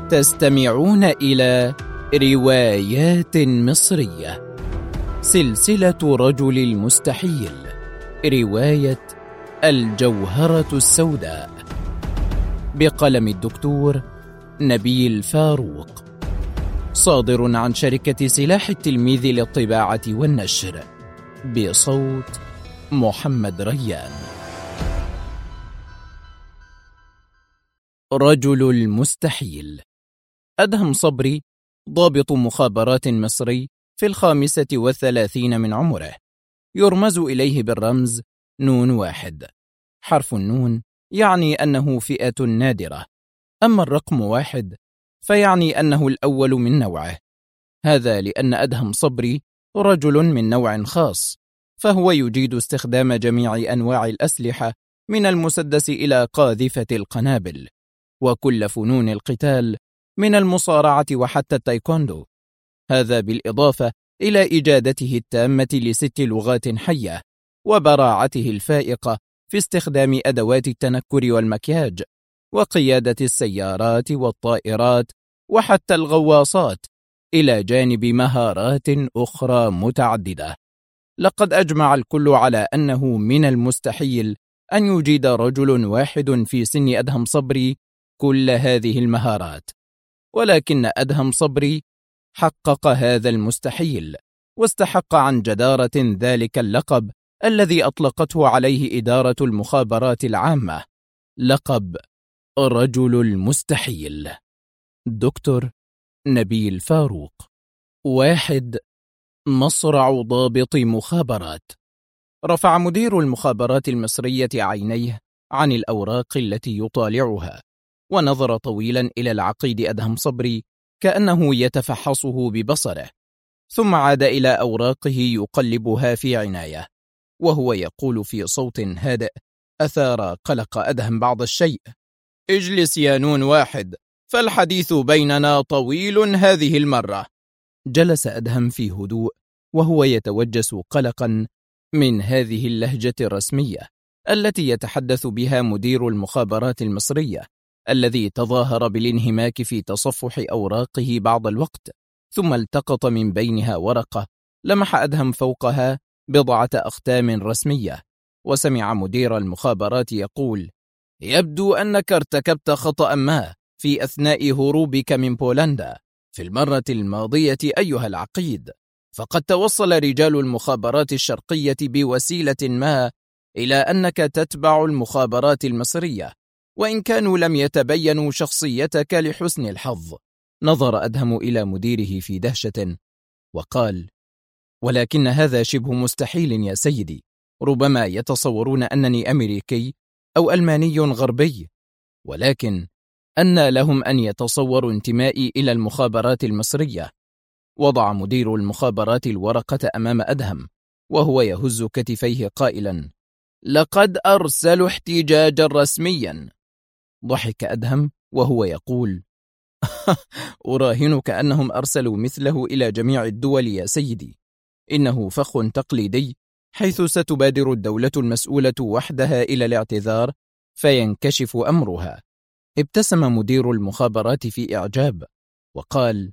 تستمعون إلى روايات مصرية، سلسلة رجل المستحيل، رواية الجوهرة السوداء، بقلم الدكتور نبيل فاروق، صادر عن شركة سلاح التلميذ للطباعة والنشر، بصوت محمد ريان. رجل المستحيل. أدهم صبري ضابط مخابرات مصري في 35 من عمره، يرمز إليه بالرمز نون واحد. حرف النون يعني أنه فئة نادرة، أما الرقم 1 فيعني أنه الأول من نوعه. هذا لأن أدهم صبري رجل من نوع خاص، فهو يجيد استخدام جميع أنواع الأسلحة من المسدس إلى قاذفة القنابل، وكل فنون القتال من المصارعة وحتى التايكوندو. هذا بالإضافة إلى إجادته التامة ل6 لغات حية، وبراعته الفائقة في استخدام أدوات التنكر والمكياج، وقيادة السيارات والطائرات وحتى الغواصات، إلى جانب مهارات أخرى متعددة. لقد أجمع الكل على أنه من المستحيل أن يجيد رجل واحد في سن أدهم صبري كل هذه المهارات، ولكن أدهم صبري حقق هذا المستحيل، واستحق عن جدارة ذلك اللقب الذي أطلقته عليه إدارة المخابرات العامة، لقب رجل المستحيل. دكتور نبيل فاروق. 1. مصرع ضابط مخابرات. رفع مدير المخابرات المصرية عينيه عن الأوراق التي يطالعها، ونظر طويلا إلى العقيد أدهم صبري كأنه يتفحصه ببصره، ثم عاد إلى أوراقه يقلبها في عناية، وهو يقول في صوت هادئ أثار قلق أدهم بعض الشيء: اجلس يا نون واحد، فالحديث بيننا طويل هذه المرة. جلس أدهم في هدوء، وهو يتوجس قلقا من هذه اللهجة الرسمية التي يتحدث بها مدير المخابرات المصرية، الذي تظاهر بالانهماك في تصفح أوراقه بعض الوقت، ثم التقط من بينها ورقة لمح أدهم فوقها 10 أختام رسمية، وسمع مدير المخابرات يقول: يبدو أنك ارتكبت خطأ ما في أثناء هروبك من بولندا في المرة الماضية أيها العقيد، فقد توصل رجال المخابرات الشرقية بوسيلة ما إلى أنك تتبع المخابرات المصرية، وإن كانوا لم يتبينوا شخصيتك لحسن الحظ. نظر أدهم إلى مديره في دهشة وقال: ولكن هذا شبه مستحيل يا سيدي، ربما يتصورون أنني أمريكي أو ألماني غربي، ولكن أن لهم أن يتصوروا انتمائي إلى المخابرات المصرية. وضع مدير المخابرات الورقة أمام أدهم وهو يهز كتفيه قائلا: لقد أرسلوا احتجاجا رسميا. ضحك أدهم وهو يقول: أراهنك أنهم أرسلوا مثله إلى جميع الدول يا سيدي، إنه فخ تقليدي، حيث ستبادر الدولة المسؤولة وحدها إلى الاعتذار فينكشف أمرها. ابتسم مدير المخابرات في إعجاب وقال: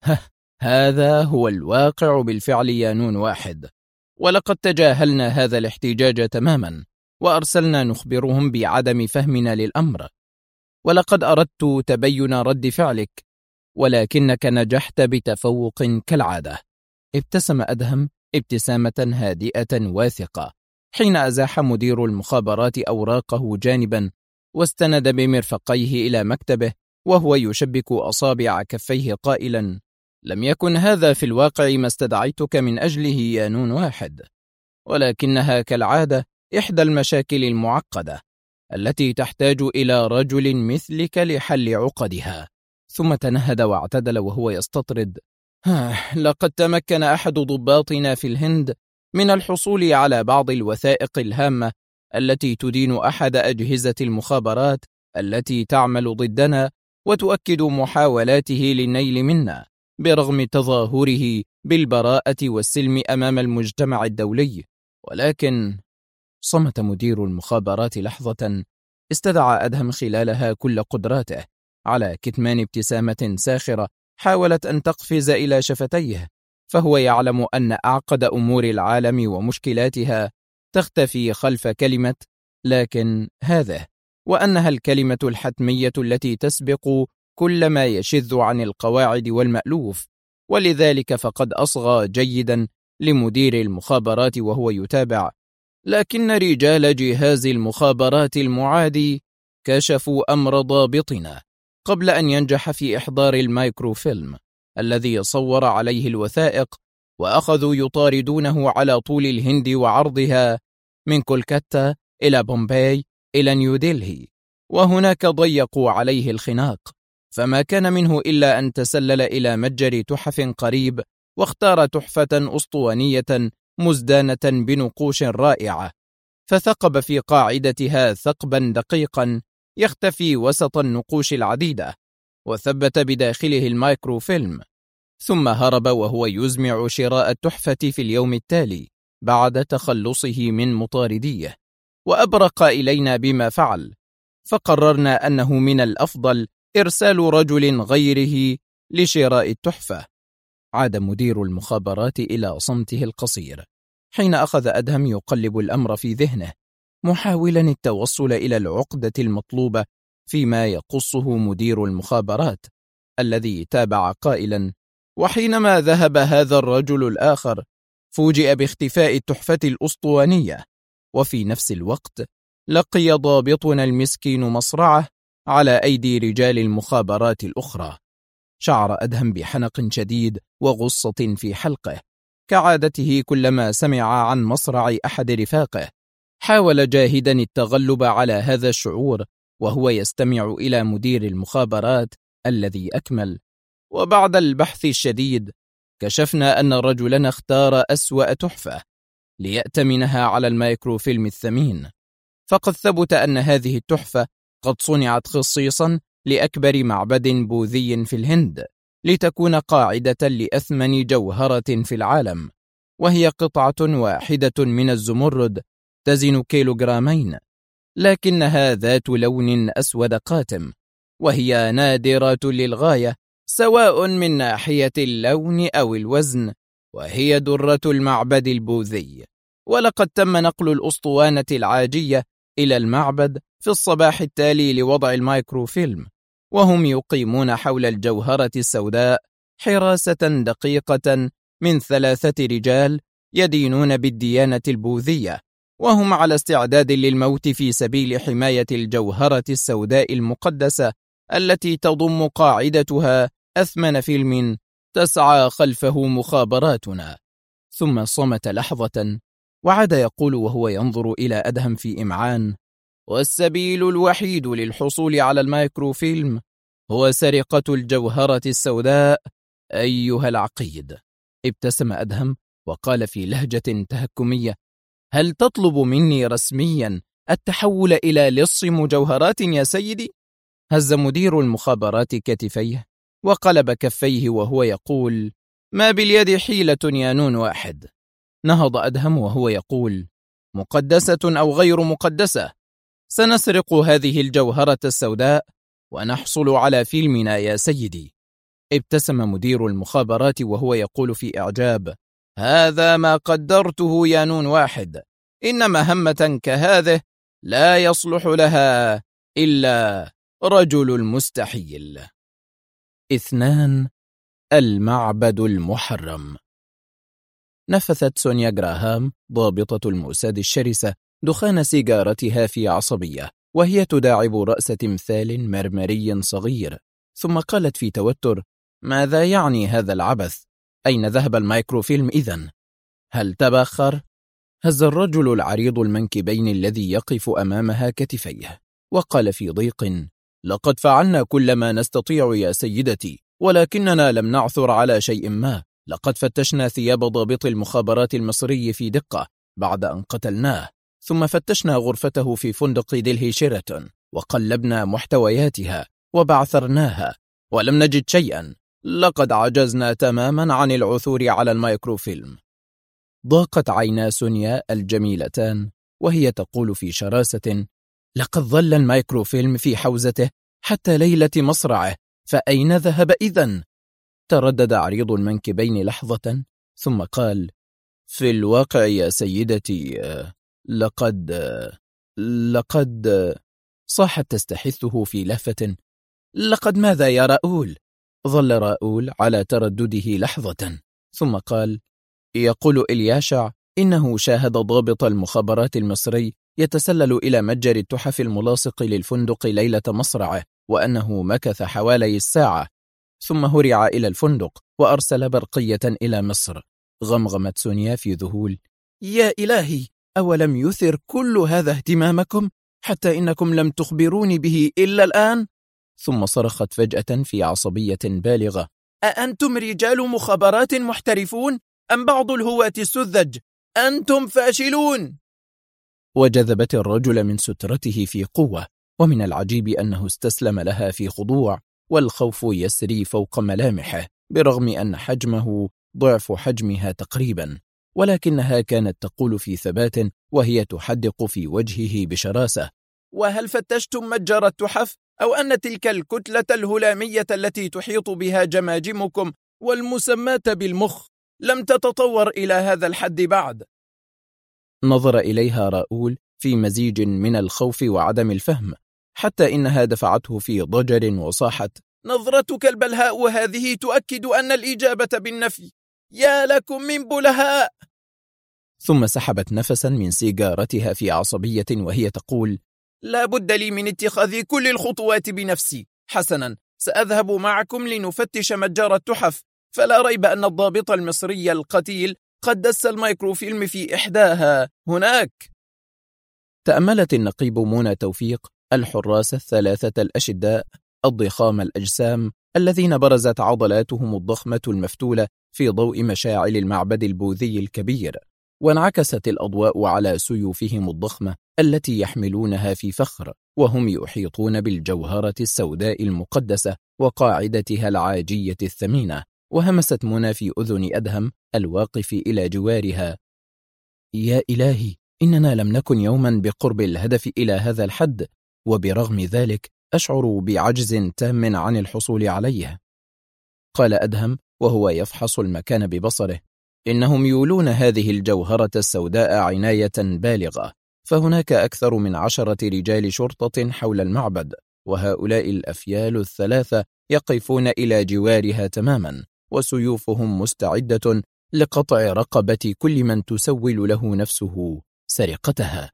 هذا هو الواقع بالفعل يا نون واحد، ولقد تجاهلنا هذا الاحتجاج تماما، وأرسلنا نخبرهم بعدم فهمنا للأمر، ولقد أردت تبين رد فعلك، ولكنك نجحت بتفوق كالعادة. ابتسم أدهم ابتسامة هادئة واثقة حين أزاح مدير المخابرات أوراقه جانبا، واستند بمرفقيه إلى مكتبه وهو يشبك أصابع كفيه قائلا: لم يكن هذا في الواقع ما استدعيتك من أجله يا نون واحد، ولكنها كالعادة إحدى المشاكل المعقدة التي تحتاج إلى رجل مثلك لحل عقدها. ثم تنهد واعتدل وهو يستطرد: لقد تمكن أحد ضباطنا في الهند من الحصول على بعض الوثائق الهامة التي تدين أحد أجهزة المخابرات التي تعمل ضدنا وتؤكد محاولاته للنيل منا، برغم تظاهره بالبراءة والسلم أمام المجتمع الدولي. ولكن صمت مدير المخابرات لحظة استدعى أدهم خلالها كل قدراته، على كتمان ابتسامة ساخرة حاولت أن تقفز إلى شفتيه، فهو يعلم أن أعقد أمور العالم ومشكلاتها تختفي خلف كلمة لكن هذه، وأنها الكلمة الحتمية التي تسبق كل ما يشذ عن القواعد والمألوف. ولذلك فقد أصغى جيدا لمدير المخابرات وهو يتابع، لكن رجال جهاز المخابرات المعادي كشفوا أمر ضابطنا قبل أن ينجح في إحضار المايكروفيلم الذي صور عليه الوثائق، وأخذوا يطاردونه على طول الهند وعرضها من كولكاتا إلى بومباي إلى نيودلهي، وهناك ضيقوا عليه الخناق، فما كان منه إلا أن تسلل إلى متجر تحف قريب واختار تحفة أسطوانية مزدانة بنقوش رائعة، فثقب في قاعدتها ثقبا دقيقا يختفي وسط النقوش العديدة، وثبت بداخله المايكروفيلم، ثم هرب وهو يزمع شراء التحفة في اليوم التالي بعد تخلصه من مطارديه، وأبرق إلينا بما فعل، فقررنا أنه من الأفضل إرسال رجل غيره لشراء التحفة. عاد مدير المخابرات إلى صمته القصير حين أخذ أدهم يقلب الأمر في ذهنه، محاولا التوصل إلى العقدة المطلوبة فيما يقصه مدير المخابرات الذي تابع قائلا: وحينما ذهب هذا الرجل الآخر فوجئ باختفاء التحفة الأسطوانية، وفي نفس الوقت لقي ضابطنا المسكين مصرعه على أيدي رجال المخابرات الأخرى. شعر أدهم بحنق شديد وغصة في حلقه كعادته كلما سمع عن مصرع أحد رفاقه. حاول جاهدا التغلب على هذا الشعور وهو يستمع إلى مدير المخابرات الذي أكمل: وبعد البحث الشديد كشفنا أن رجلنا اختار أسوأ تحفة ليأتمنها على المايكروفيلم الثمين، فقد ثبت أن هذه التحفة قد صنعت خصيصا لأكبر معبد بوذي في الهند لتكون قاعدة لأثمن جوهرة في العالم، وهي قطعة واحدة من الزمرد تزن كيلوغرامين، لكنها ذات لون أسود قاتم، وهي نادرة للغاية سواء من ناحية اللون أو الوزن، وهي درة المعبد البوذي. ولقد تم نقل الأسطوانة العاجية إلى المعبد في الصباح التالي لوضع المايكروفيلم، وهم يقيمون حول الجوهرة السوداء حراسة دقيقة من 3 رجال يدينون بالديانة البوذية، وهم على استعداد للموت في سبيل حماية الجوهرة السوداء المقدسة التي تضم قاعدتها أثمن فيلم تسعى خلفه مخابراتنا. ثم صمت لحظة وعاد يقول وهو ينظر إلى أدهم في إمعان: والسبيل الوحيد للحصول على المايكروفيلم هو سرقة الجوهرة السوداء أيها العقيد. ابتسم أدهم وقال في لهجة تهكمية: هل تطلب مني رسميا التحول إلى لص مجوهرات يا سيدي؟ هز مدير المخابرات كتفيه وقلب كفيه وهو يقول: ما باليد حيلة يا نون واحد. نهض أدهم وهو يقول: مقدسة أو غير مقدسة، سنسرق هذه الجوهرة السوداء ونحصل على فيلمنا يا سيدي. ابتسم مدير المخابرات وهو يقول في إعجاب: هذا ما قدرته يا نون واحد، إن مهمة كهذه لا يصلح لها إلا رجل المستحيل. 2. المعبد المحرم. نفثت سونيا جراهام ضابطة الموساد الشرسة دخان سيجارتها في عصبية وهي تداعب رأس تمثال مرمري صغير، ثم قالت في توتر: ماذا يعني هذا العبث؟ أين ذهب المايكروفيلم إذن؟ هل تبخر؟ هز الرجل العريض المنكبين الذي يقف أمامها كتفيه وقال في ضيق: لقد فعلنا كل ما نستطيع يا سيدتي، ولكننا لم نعثر على شيء ما. لقد فتشنا ثياب ضابط المخابرات المصري في دقة بعد أن قتلناه، ثم فتشنا غرفته في فندق دلهي شيراتون وقلبنا محتوياتها وبعثرناها ولم نجد شيئا. لقد عجزنا تماما عن العثور على المايكروفيلم. ضاقت عينا سونيا الجميلتان وهي تقول في شراسة: لقد ظل المايكروفيلم في حوزته حتى ليلة مصرعه، فأين ذهب إذن؟ تردد عريض المنكبين لحظة ثم قال: في الواقع يا سيدتي، لقد صاحت تستحثه في لهفة. لقد ماذا يا راؤول؟ ظل راؤول على تردده لحظة ثم قال: يقول إلياشع إنه شاهد ضابط المخابرات المصري يتسلل إلى متجر التحف الملاصق للفندق ليلة مصرعه، وأنه مكث حوالي الساعة ثم هرع إلى الفندق وأرسل برقية إلى مصر. غمغمت سونيا في ذهول: يا إلهي، أولم يثر كل هذا اهتمامكم حتى إنكم لم تخبروني به إلا الآن؟ ثم صرخت فجأة في عصبية بالغة: أأنتم رجال مخابرات محترفون أم بعض الهواة السذج؟ أنتم فاشلون! وجذبت الرجل من سترته في قوة، ومن العجيب أنه استسلم لها في خضوع، والخوف يسري فوق ملامحه برغم أن حجمه ضعف حجمها تقريبا، ولكنها كانت تقول في ثبات وهي تحدق في وجهه بشراسة: وهل فتشتم متجر التحف؟ أو أن تلك الكتلة الهلامية التي تحيط بها جماجمكم والمسماة بالمخ لم تتطور إلى هذا الحد بعد؟ نظر إليها راؤول في مزيج من الخوف وعدم الفهم، حتى إنها دفعته في ضجر وصاحت: نظرتك البلهاء هذه تؤكد أن الإجابة بالنفي، يا لكم من بلهاء! ثم سحبت نفسا من سيجارتها في عصبية وهي تقول: لا بد لي من اتخاذ كل الخطوات بنفسي. حسنا، سأذهب معكم لنفتش متجر التحف، فلا ريب أن الضابط المصري القتيل قد دس الميكروفيلم في إحداها هناك. تأملت النقيب منى توفيق الحراس الثلاثة الأشداء الضخام الأجسام الذين برزت عضلاتهم الضخمة المفتولة في ضوء مشاعل المعبد البوذي الكبير، وانعكست الأضواء على سيوفهم الضخمة التي يحملونها في فخر، وهم يحيطون بالجوهرة السوداء المقدسة وقاعدتها العاجية الثمينة. وهمست منى في أذن أدهم الواقف إلى جوارها: يا إلهي، إننا لم نكن يوما بقرب الهدف إلى هذا الحد، وبرغم ذلك أشعر بعجز تام عن الحصول عليه. قال أدهم وهو يفحص المكان ببصره: إنهم يولون هذه الجوهرة السوداء عناية بالغة، فهناك أكثر من 10 رجال شرطة حول المعبد، وهؤلاء الأفيال الثلاثة يقفون إلى جوارها تماما، وسيوفهم مستعدة لقطع رقبة كل من تسول له نفسه سرقتها.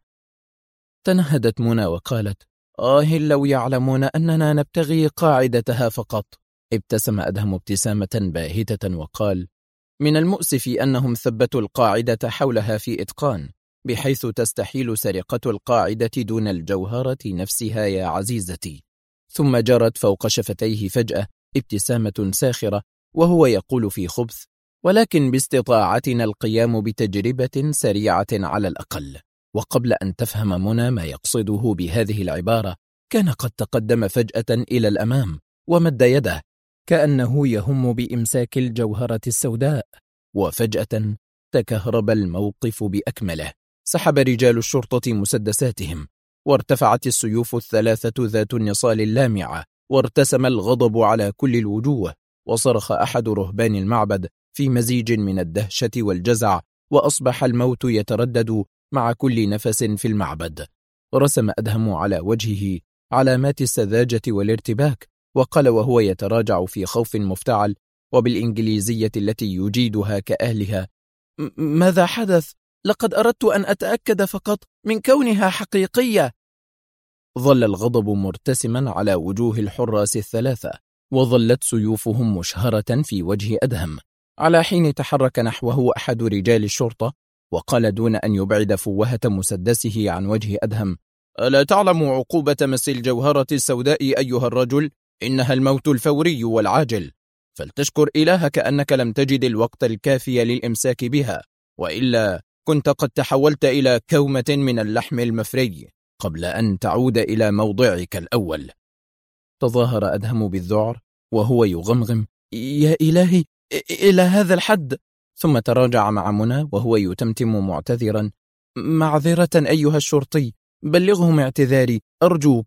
تنهدت منى وقالت: لو يعلمون أننا نبتغي قاعدتها فقط. ابتسم أدهم ابتسامة باهتة وقال: من المؤسف أنهم ثبتوا القاعدة حولها في إتقان، بحيث تستحيل سرقة القاعدة دون الجوهرة نفسها يا عزيزتي. ثم جرت فوق شفتيه فجأة ابتسامة ساخرة وهو يقول في خبث: ولكن باستطاعتنا القيام بتجربة سريعة على الأقل. وقبل أن تفهم منى ما يقصده بهذه العبارة، كان قد تقدم فجأة إلى الأمام ومد يده كأنه يهم بإمساك الجوهرة السوداء، وفجأة تكهرب الموقف بأكمله. سحب رجال الشرطة مسدساتهم، وارتفعت السيوف الثلاثة ذات النصال اللامعة، وارتسم الغضب على كل الوجوه، وصرخ أحد رهبان المعبد في مزيج من الدهشة والجزع، وأصبح الموت يتردد مع كل نفس في المعبد. رسم أدهم على وجهه علامات السذاجة والارتباك، وقال وهو يتراجع في خوف مفتعل وبالإنجليزية التي يجيدها كأهلها: ماذا حدث؟ لقد أردت أن أتأكد فقط من كونها حقيقية. ظل الغضب مرتسما على وجوه الحراس الثلاثة، وظلت سيوفهم مشهرة في وجه أدهم، على حين تحرك نحوه أحد رجال الشرطة وقال دون أن يبعد فوهة مسدسه عن وجه أدهم: ألا تعلم عقوبة مس الجوهرة السوداء أيها الرجل؟ إنها الموت الفوري والعاجل، فلتشكر إلهك أنك لم تجد الوقت الكافي للإمساك بها، وإلا كنت قد تحولت إلى كومة من اللحم المفري قبل أن تعود إلى موضعك الأول. تظاهر أدهم بالذعر وهو يغمغم: يا إلهي، إلى هذا الحد؟ ثم تراجع مع منى وهو يتمتم معتذرا: معذرة أيها الشرطي، بلغهم اعتذاري أرجوك.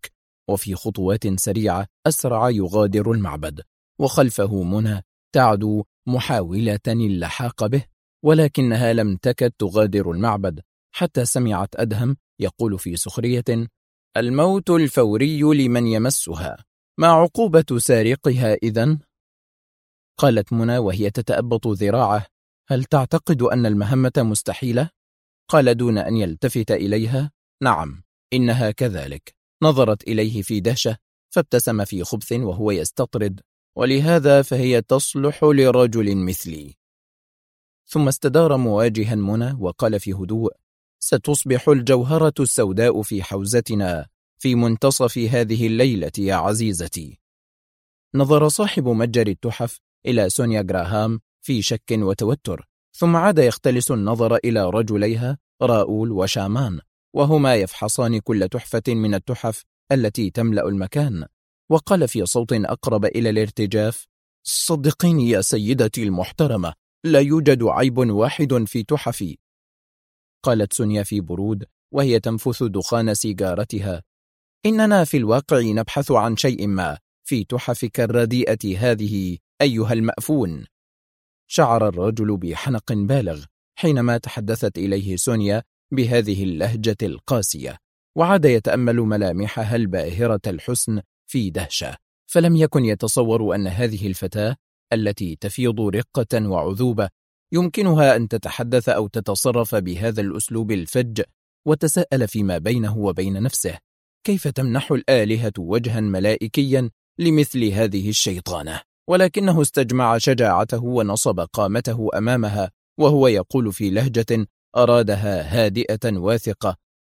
وفي خطوات سريعة أسرع يغادر المعبد، وخلفه منى تعدو محاولة اللحاق به، ولكنها لم تكد تغادر المعبد حتى سمعت أدهم يقول في سخرية: الموت الفوري لمن يمسها، ما عقوبة سارقها إذن؟ قالت منى وهي تتأبط ذراعه: هل تعتقد أن المهمة مستحيلة؟ قال دون أن يلتفت إليها: نعم، إنها كذلك. نظرت إليه في دهشة، فابتسم في خبث وهو يستطرد: ولهذا فهي تصلح لرجل مثلي. ثم استدار مواجها منى وقال في هدوء: ستصبح الجوهرة السوداء في حوزتنا في منتصف هذه الليلة يا عزيزتي. نظر صاحب متجر التحف إلى سونيا غراهام في شك وتوتر، ثم عاد يختلس النظر إلى رجليها راؤول وشامان، وهما يفحصان كل تحفة من التحف التي تملأ المكان، وقال في صوت أقرب إلى الارتجاف: صدقيني يا سيدتي المحترمة، لا يوجد عيب واحد في تحفي. قالت سونيا في برود وهي تنفث دخان سيجارتها: إننا في الواقع نبحث عن شيء ما في تحفك الرديئة هذه أيها المأفون. شعر الرجل بحنق بالغ حينما تحدثت إليه سونيا بهذه اللهجة القاسية، وعاد يتأمل ملامحها الباهرة الحسن في دهشة، فلم يكن يتصور أن هذه الفتاة التي تفيض رقة وعذوبة يمكنها أن تتحدث أو تتصرف بهذا الأسلوب الفج، وتساءل فيما بينه وبين نفسه: كيف تمنح الآلهة وجها ملائكيا لمثل هذه الشيطانة؟ ولكنه استجمع شجاعته ونصب قامته أمامها وهو يقول في لهجة أرادها هادئة واثقة: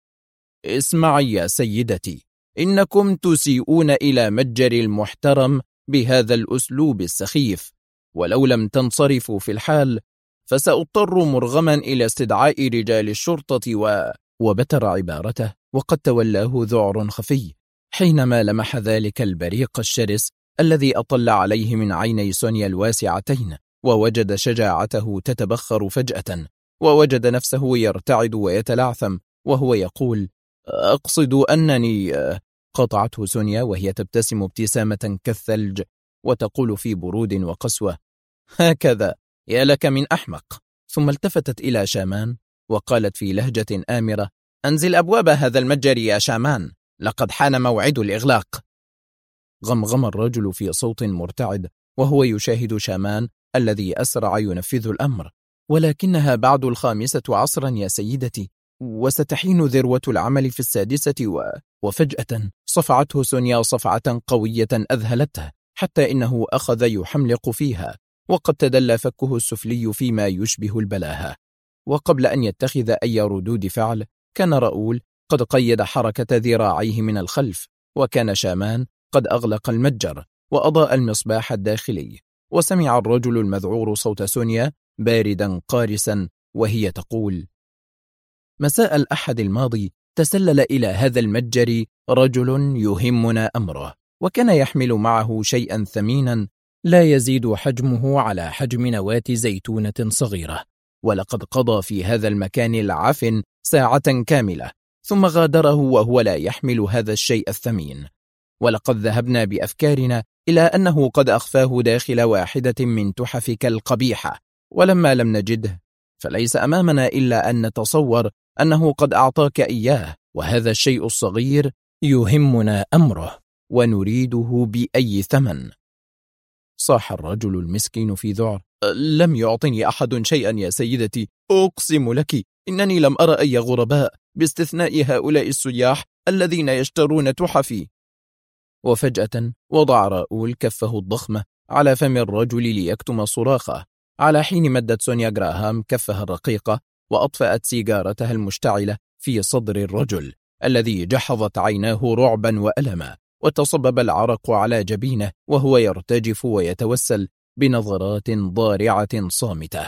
اسمعي يا سيدتي، إنكم تسيئون إلى متجري المحترم بهذا الأسلوب السخيف، ولو لم تنصرفوا في الحال فسأضطر مرغما إلى استدعاء رجال الشرطة وبتر عبارته، وقد تولاه ذعر خفي حينما لمح ذلك البريق الشرس الذي أطل عليه من عيني سونيا الواسعتين، ووجد شجاعته تتبخر فجأة، ووجد نفسه يرتعد ويتلعثم وهو يقول: أقصد أنني... قطعته سونيا وهي تبتسم ابتسامة كالثلج وتقول في برود وقسوة: هكذا، يا لك من أحمق. ثم التفتت إلى شامان وقالت في لهجة آمرة: أنزل أبواب هذا المتجر يا شامان، لقد حان موعد الإغلاق. غمغم الرجل في صوت مرتعد وهو يشاهد شامان الذي أسرع ينفذ الأمر: ولكنها بعد 5 عصرا يا سيدتي، وستحين ذروة العمل في 6. وفجأة صفعته سونيا صفعة قوية أذهلته حتى إنه أخذ يحملق فيها، وقد تدلى فكه السفلي فيما يشبه البلاهة. وقبل أن يتخذ أي ردود فعل كان راؤول قد قيد حركة ذراعيه من الخلف، وكان شامان قد أغلق المتجر وأضاء المصباح الداخلي، وسمع الرجل المذعور صوت سونيا باردا قارسا وهي تقول: مساء الأحد الماضي تسلل إلى هذا المتجر رجل يهمنا أمره، وكان يحمل معه شيئا ثمينا لا يزيد حجمه على حجم نواة زيتونة صغيرة، ولقد قضى في هذا المكان العفن ساعة كاملة ثم غادره وهو لا يحمل هذا الشيء الثمين. ولقد ذهبنا بأفكارنا إلى أنه قد أخفاه داخل واحدة من تحفك القبيحة، ولما لم نجده فليس أمامنا إلا أن نتصور أنه قد أعطاك إياه، وهذا الشيء الصغير يهمنا أمره ونريده بأي ثمن. صاح الرجل المسكين في ذعر: لم يعطني أحد شيئا يا سيدتي، أقسم لك إنني لم أرى أي غرباء باستثناء هؤلاء السياح الذين يشترون تحفي. وفجأة وضع راؤول كفه الضخمة على فم الرجل ليكتم صراخه، على حين مدت سونيا غراهام كفها الرقيقة وأطفأت سيجارتها المشتعلة في صدر الرجل الذي جحظت عيناه رعبا وألما، وتصبب العرق على جبينه وهو يرتجف ويتوسل بنظرات ضارعة صامتة.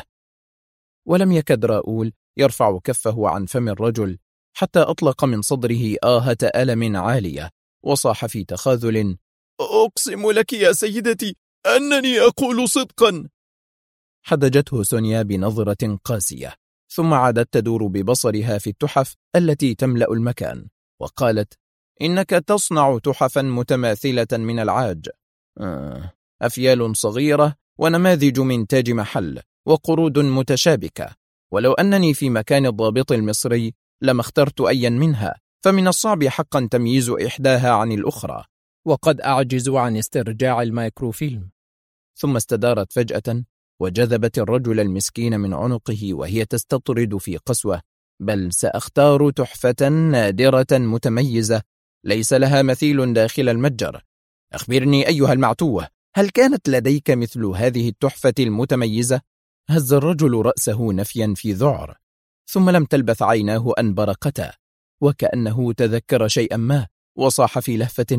ولم يكد راؤول يرفع كفه عن فم الرجل حتى أطلق من صدره آهة ألم عالية وصاح في تخاذل: أقسم لك يا سيدتي أنني أقول صدقا. حدجته سونيا بنظرة قاسية، ثم عادت تدور ببصرها في التحف التي تملأ المكان، وقالت: إنك تصنع تحفا متماثلة من العاج. أفيال صغيرة ونماذج من تاج محل وقرود متشابكة، ولو أنني في مكان الضابط المصري لما اخترت أيا منها، فمن الصعب حقا تمييز إحداها عن الأخرى، وقد أعجز عن استرجاع الميكروفيلم. ثم استدارت فجأة وجذبت الرجل المسكين من عنقه وهي تستطرد في قسوة: بل سأختار تحفة نادرة متميزة ليس لها مثيل داخل المتجر. أخبرني أيها المعتوه، هل كانت لديك مثل هذه التحفة المتميزة؟ هز الرجل رأسه نفيا في ذعر، ثم لم تلبث عيناه أن برقتا، وكأنه تذكر شيئا ما، وصاح في لهفة: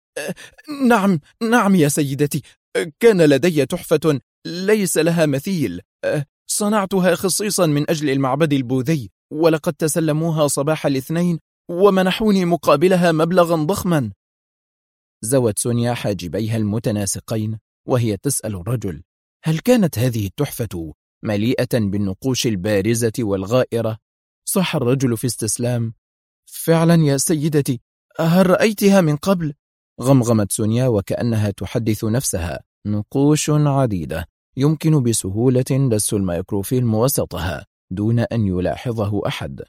نعم يا سيدتي، كان لدي تحفة ليس لها مثيل، صنعتها خصيصا من أجل المعبد البوذي، ولقد تسلموها صباح الاثنين ومنحوني مقابلها مبلغا ضخما. زوت سونيا حاجبيها المتناسقين وهي تسأل الرجل: هل كانت هذه التحفة مليئة بالنقوش البارزة والغائرة؟ صح الرجل في استسلام: فعلا يا سيدتي، هل رأيتها من قبل؟ غمغمت سونيا وكأنها تحدث نفسها: نقوش عديدة يمكن بسهولة دس الميكروفيلم وسطها دون أن يلاحظه أحد.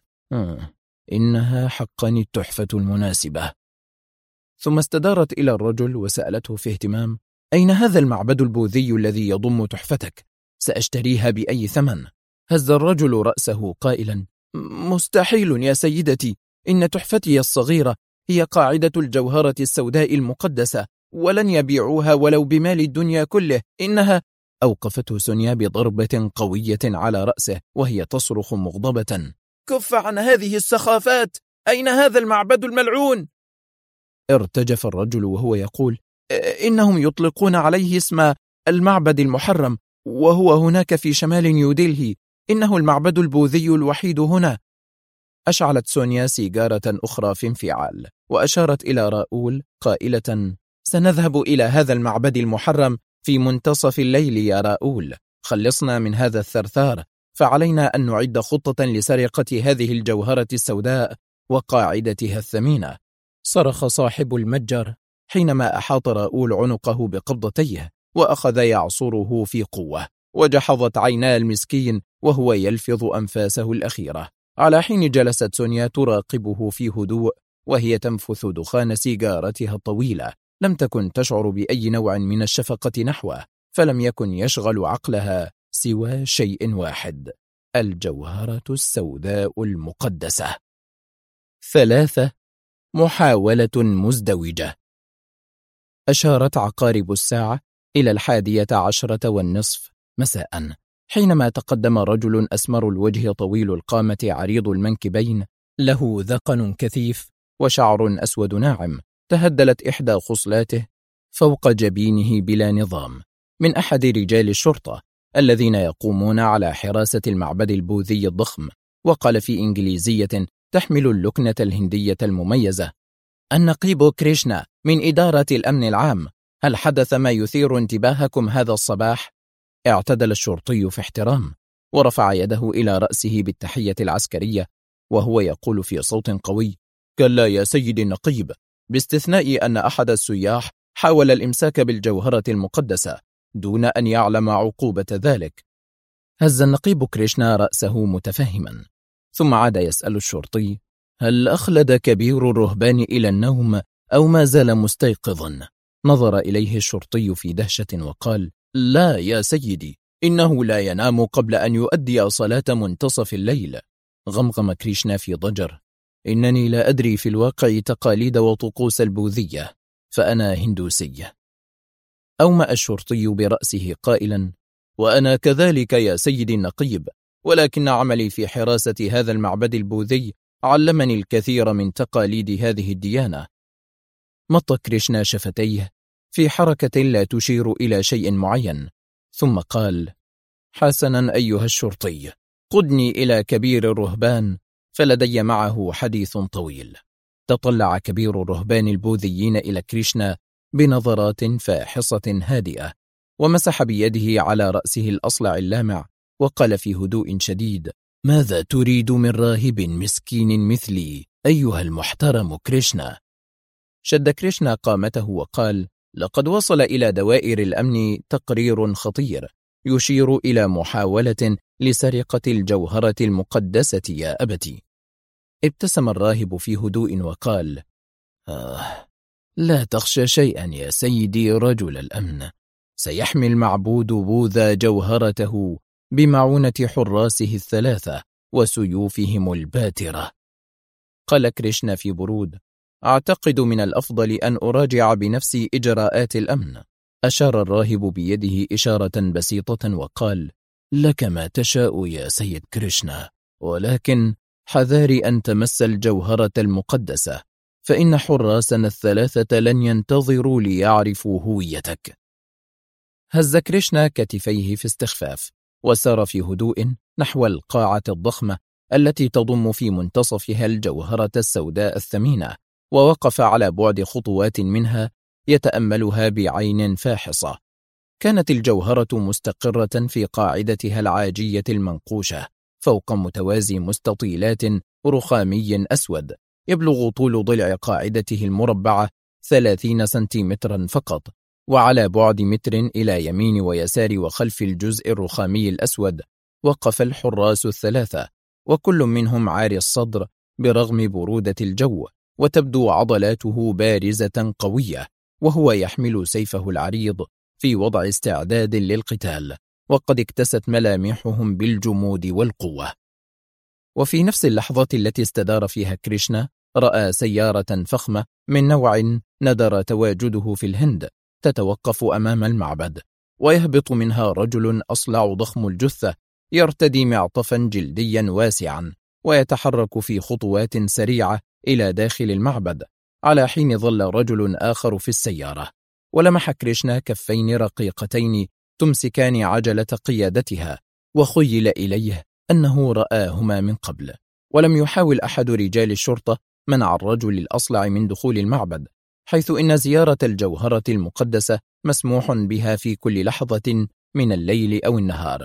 إنها حقا التحفة المناسبة. ثم استدارت إلى الرجل وسألته في اهتمام: أين هذا المعبد البوذي الذي يضم تحفتك؟ سأشتريها بأي ثمن. هز الرجل رأسه قائلا: مستحيل يا سيدتي، إن تحفتي الصغيرة هي قاعدة الجوهرة السوداء المقدسة، ولن يبيعوها ولو بمال الدنيا كله. إنها... أوقفته سونيا بضربة قوية على رأسه وهي تصرخ مغضبة: كف عن هذه السخافات! أين هذا المعبد الملعون؟ ارتجف الرجل وهو يقول: إنهم يطلقون عليه اسم المعبد المحرم، وهو هناك في شمال نيودلهي. إنه المعبد البوذي الوحيد هنا. أشعلت سونيا سيجارة أخرى في انفعال وأشارت إلى راؤول قائلة: سنذهب إلى هذا المعبد المحرم في منتصف الليل يا راؤول، خلصنا من هذا الثرثار، فعلينا أن نعد خطة لسرقة هذه الجوهرة السوداء وقاعدتها الثمينة. صرخ صاحب المتجر حينما أحاط راؤول عنقه بقبضتيه وأخذ يعصره في قوة، وجحظت عينا المسكين وهو يلفظ أنفاسه الأخيرة، على حين جلست سونيا تراقبه في هدوء وهي تنفث دخان سيجارتها الطويلة. لم تكن تشعر بأي نوع من الشفقة نحوه، فلم يكن يشغل عقلها سوى شيء واحد: الجوهرة السوداء المقدسة. 3. محاولة مزدوجة. أشارت عقارب الساعة إلى 11:10 مساء، حينما تقدم رجل أسمر الوجه طويل القامة عريض المنكبين، له ذقن كثيف وشعر أسود ناعم، تهدلت إحدى خصلاته فوق جبينه بلا نظام، من أحد رجال الشرطة الذين يقومون على حراسة المعبد البوذي الضخم، وقال في إنجليزية تحمل اللكنة الهندية المميزة: النقيب كريشنا من إدارة الأمن العام، هل حدث ما يثير انتباهكم هذا الصباح؟ اعتدل الشرطي في احترام ورفع يده إلى رأسه بالتحية العسكرية وهو يقول في صوت قوي: كلا يا سيدي النقيب، باستثناء أن أحد السياح حاول الإمساك بالجوهرة المقدسة دون أن يعلم عقوبة ذلك. هز النقيب كريشنا رأسه متفهما، ثم عاد يسأل الشرطي: هل أخلد كبير الرهبان إلى النوم أو ما زال مستيقظا؟ نظر إليه الشرطي في دهشة وقال: لا يا سيدي، إنه لا ينام قبل أن يؤدي صلاة منتصف الليل. غمغم كريشنا في ضجر: إنني لا أدري في الواقع تقاليد وطقوس البوذية، فأنا هندوسي. أومأ الشرطي برأسه قائلا: وأنا كذلك يا سيدي النقيب، ولكن عملي في حراسة هذا المعبد البوذي علمني الكثير من تقاليد هذه الديانة. مط كريشنا شفتيه في حركة لا تشير إلى شيء معين، ثم قال: حسنا أيها الشرطي، قدني إلى كبير الرهبان، فلدي معه حديث طويل. تطلع كبير الرهبان البوذيين إلى كريشنا بنظرات فاحصة هادئة، ومسح بيده على رأسه الأصلع اللامع، وقال في هدوء شديد: ماذا تريد من راهب مسكين مثلي أيها المحترم كريشنا؟ شد كريشنا قامته وقال: لقد وصل إلى دوائر الأمن تقرير خطير يشير إلى محاولة لسرقة الجوهرة المقدسة يا أبتي. ابتسم الراهب في هدوء وقال: لا تخشى شيئا يا سيدي رجل الأمن، سيحمي المعبود بوذا جوهرته بمعونة حراسه الثلاثة وسيوفهم الباترة. قال كريشنا في برود: أعتقد من الأفضل أن أراجع بنفسي إجراءات الأمن. أشار الراهب بيده إشارة بسيطة وقال: لك ما تشاء يا سيد كريشنا، ولكن حذاري أن تمس الجوهرة المقدسة، فإن حراسنا الثلاثة لن ينتظروا ليعرفوا هويتك. هز كريشنا كتفيه في استخفاف وسار في هدوء نحو القاعة الضخمة التي تضم في منتصفها الجوهرة السوداء الثمينة، ووقف على بعد خطوات منها يتأملها بعين فاحصة. كانت الجوهرة مستقرة في قاعدتها العاجية المنقوشة فوق متوازي مستطيلات رخامي أسود يبلغ طول ضلع قاعدته المربعة 30 سنتيمترا فقط، وعلى بعد متر إلى يمين ويسار وخلف الجزء الرخامي الأسود وقف الحراس الثلاثة، وكل منهم عاري الصدر برغم برودة الجو، وتبدو عضلاته بارزة قوية، وهو يحمل سيفه العريض في وضع استعداد للقتال، وقد اكتست ملامحهم بالجمود والقوة. وفي نفس اللحظة التي استدار فيها كريشنا رأى سيارة فخمة من نوع ندر تواجده في الهند تتوقف أمام المعبد، ويهبط منها رجل أصلع ضخم الجثة يرتدي معطفا جلديا واسعا، ويتحرك في خطوات سريعة إلى داخل المعبد، على حين ظل رجل آخر في السيارة. ولمح كريشنا كفين رقيقتين تمسكان عجلة قيادتها، وخيل إليه أنه رآهما من قبل. ولم يحاول أحد رجال الشرطة منع الرجل الأصلع من دخول المعبد، حيث إن زيارة الجوهرة المقدسة مسموح بها في كل لحظة من الليل أو النهار.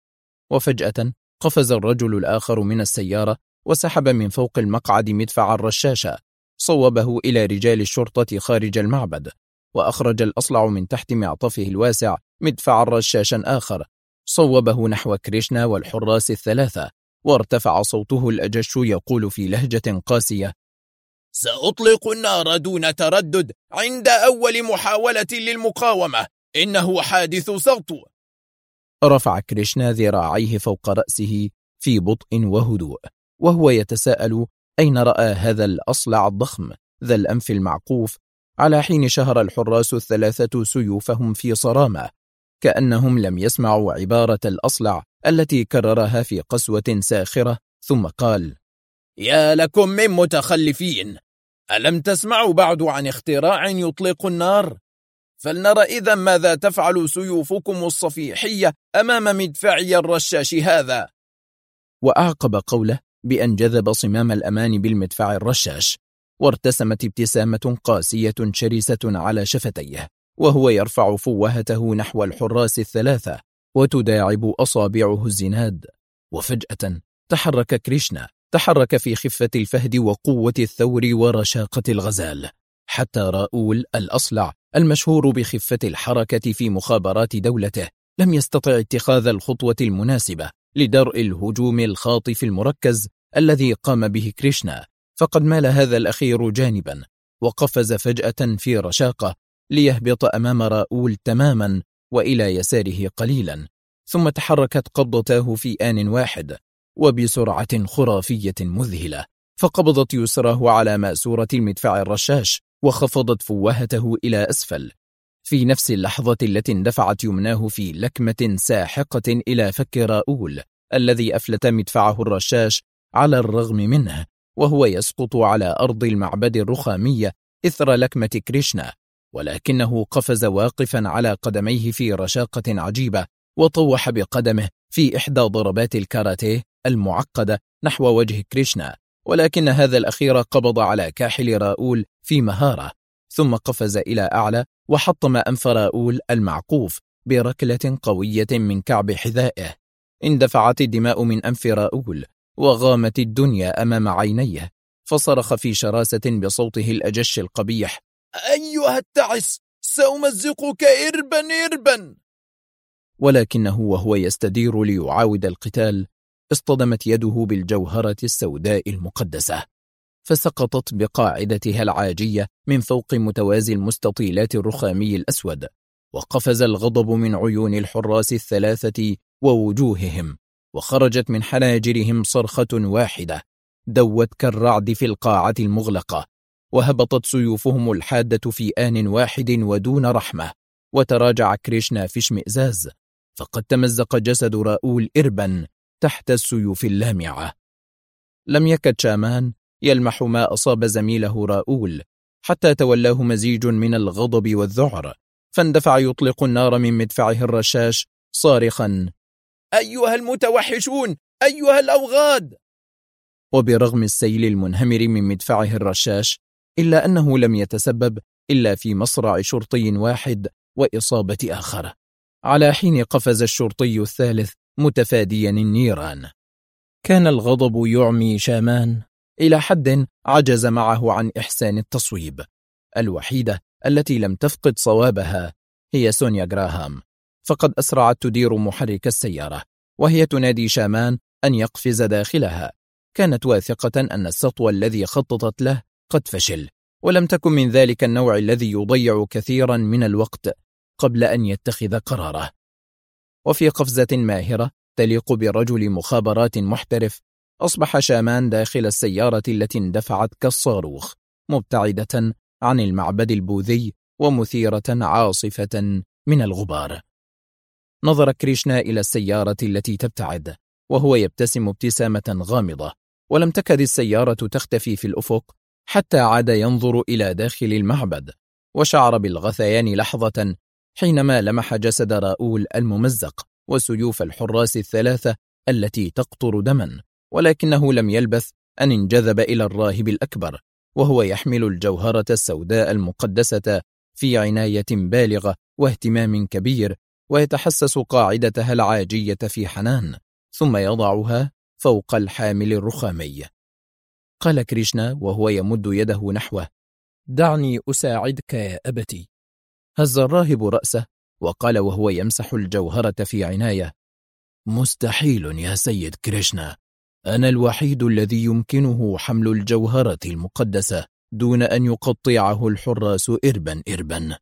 وفجأة قفز الرجل الآخر من السيارة وسحب من فوق المقعد مدفع الرشاشة، صوبه إلى رجال الشرطة خارج المعبد، وأخرج الأصلع من تحت معطفه الواسع مدفع رشاشا آخر، صوبه نحو كريشنا والحراس الثلاثة، وارتفع صوته الأجش يقول في لهجة قاسية: سأطلق النار دون تردد عند أول محاولة للمقاومة، إنه حادث سطو. رفع كريشنا ذراعيه فوق رأسه في بطء وهدوء، وهو يتساءل أين رأى هذا الأصلع الضخم ذا الأنف المعقوف، على حين شهر الحراس الثلاثة سيوفهم في صرامة، كأنهم لم يسمعوا عبارة الأصلع التي كررها في قسوة ساخرة، ثم قال: يا لكم من متخلفين، ألم تسمعوا بعد عن اختراع يطلق النار؟ فلنرى إذا ماذا تفعل سيوفكم الصفيحية أمام مدفعي الرشاش هذا. وأعقب قوله بأن جذب صمام الأمان بالمدفع الرشاش، وارتسمت ابتسامة قاسية شرسة على شفتيه، وهو يرفع فوهته نحو الحراس الثلاثة وتداعب أصابعه الزناد. وفجأة تحرك كريشنا، تحرك في خفة الفهد وقوة الثور ورشاقة الغزال، حتى راؤول الأصلع المشهور بخفة الحركة في مخابرات دولته لم يستطع اتخاذ الخطوة المناسبة لدرء الهجوم الخاطف المركز الذي قام به كريشنا، فقد مال هذا الأخير جانبا وقفز فجأة في رشاقة ليهبط أمام راؤول تماما وإلى يساره قليلا، ثم تحركت قبضتاه في آن واحد وبسرعة خرافية مذهلة، فقبضت يسراه على ماسورة المدفع الرشاش وخفضت فوهته إلى أسفل. في نفس اللحظة التي اندفعت يمناه في لكمة ساحقة إلى فك راؤول الذي أفلت مدفعه الرشاش على الرغم منه، وهو يسقط على أرض المعبد الرخامية إثر لكمة كريشنا، ولكنه قفز واقفا على قدميه في رشاقة عجيبة، وطوح بقدمه في إحدى ضربات الكاراتيه المعقدة نحو وجه كريشنا، ولكن هذا الأخير قبض على كاحل راؤول في مهارة، ثم قفز إلى أعلى وحطم أنف راؤول المعقوف بركلة قوية من كعب حذائه. اندفعت الدماء من أنف راؤول وغامت الدنيا أمام عينيه، فصرخ في شراسة بصوته الأجش القبيح: أيها التعس، سأمزقك إربا إربا. ولكنه وهو يستدير ليعاود القتال اصطدمت يده بالجوهرة السوداء المقدسة، فسقطت بقاعدتها العاجية من فوق متوازي المستطيلات الرخامي الأسود، وقفز الغضب من عيون الحراس الثلاثة ووجوههم، وخرجت من حناجرهم صرخة واحدة دوت كالرعد في القاعة المغلقة، وهبطت سيوفهم الحادة في آن واحد ودون رحمة، وتراجع كريشنا في اشمئزاز، فقد تمزق جسد راؤول إربا تحت السيوف اللامعة. لم يكد شامان يلمح ما أصاب زميله راؤول حتى تولاه مزيج من الغضب والذعر، فاندفع يطلق النار من مدفعه الرشاش صارخا: أيها المتوحشون، أيها الأوغاد. وبرغم السيل المنهمر من مدفعه الرشاش إلا أنه لم يتسبب إلا في مصرع شرطي واحد وإصابة آخر، على حين قفز الشرطي الثالث متفاديا النيران. كان الغضب يعمي شامان إلى حد عجز معه عن إحسان التصويب. الوحيدة التي لم تفقد صوابها هي سونيا غراهام، فقد أسرعت تدير محرك السيارة وهي تنادي شامان أن يقفز داخلها. كانت واثقة أن السطو الذي خططت له قد فشل، ولم تكن من ذلك النوع الذي يضيع كثيرا من الوقت قبل أن يتخذ قراره. وفي قفزة ماهرة تليق برجل مخابرات محترف أصبح شامان داخل السيارة التي اندفعت كالصاروخ، مبتعدة عن المعبد البوذي ومثيرة عاصفة من الغبار. نظر كريشنا إلى السيارة التي تبتعد وهو يبتسم ابتسامة غامضة، ولم تكد السيارة تختفي في الأفق حتى عاد ينظر إلى داخل المعبد، وشعر بالغثيان لحظة حينما لمح جسد راؤول الممزق وسيوف الحراس الثلاثة التي تقطر دما، ولكنه لم يلبث أن انجذب إلى الراهب الأكبر وهو يحمل الجوهرة السوداء المقدسة في عناية بالغة واهتمام كبير، ويتحسس قاعدتها العاجية في حنان، ثم يضعها فوق الحامل الرخامي. قال كريشنا وهو يمد يده نحوه: دعني أساعدك يا أبتي. هز الراهب رأسه وقال وهو يمسح الجوهرة في عناية: مستحيل يا سيد كريشنا، أنا الوحيد الذي يمكنه حمل الجوهرة المقدسة دون أن يقطعه الحراس إربا إربا.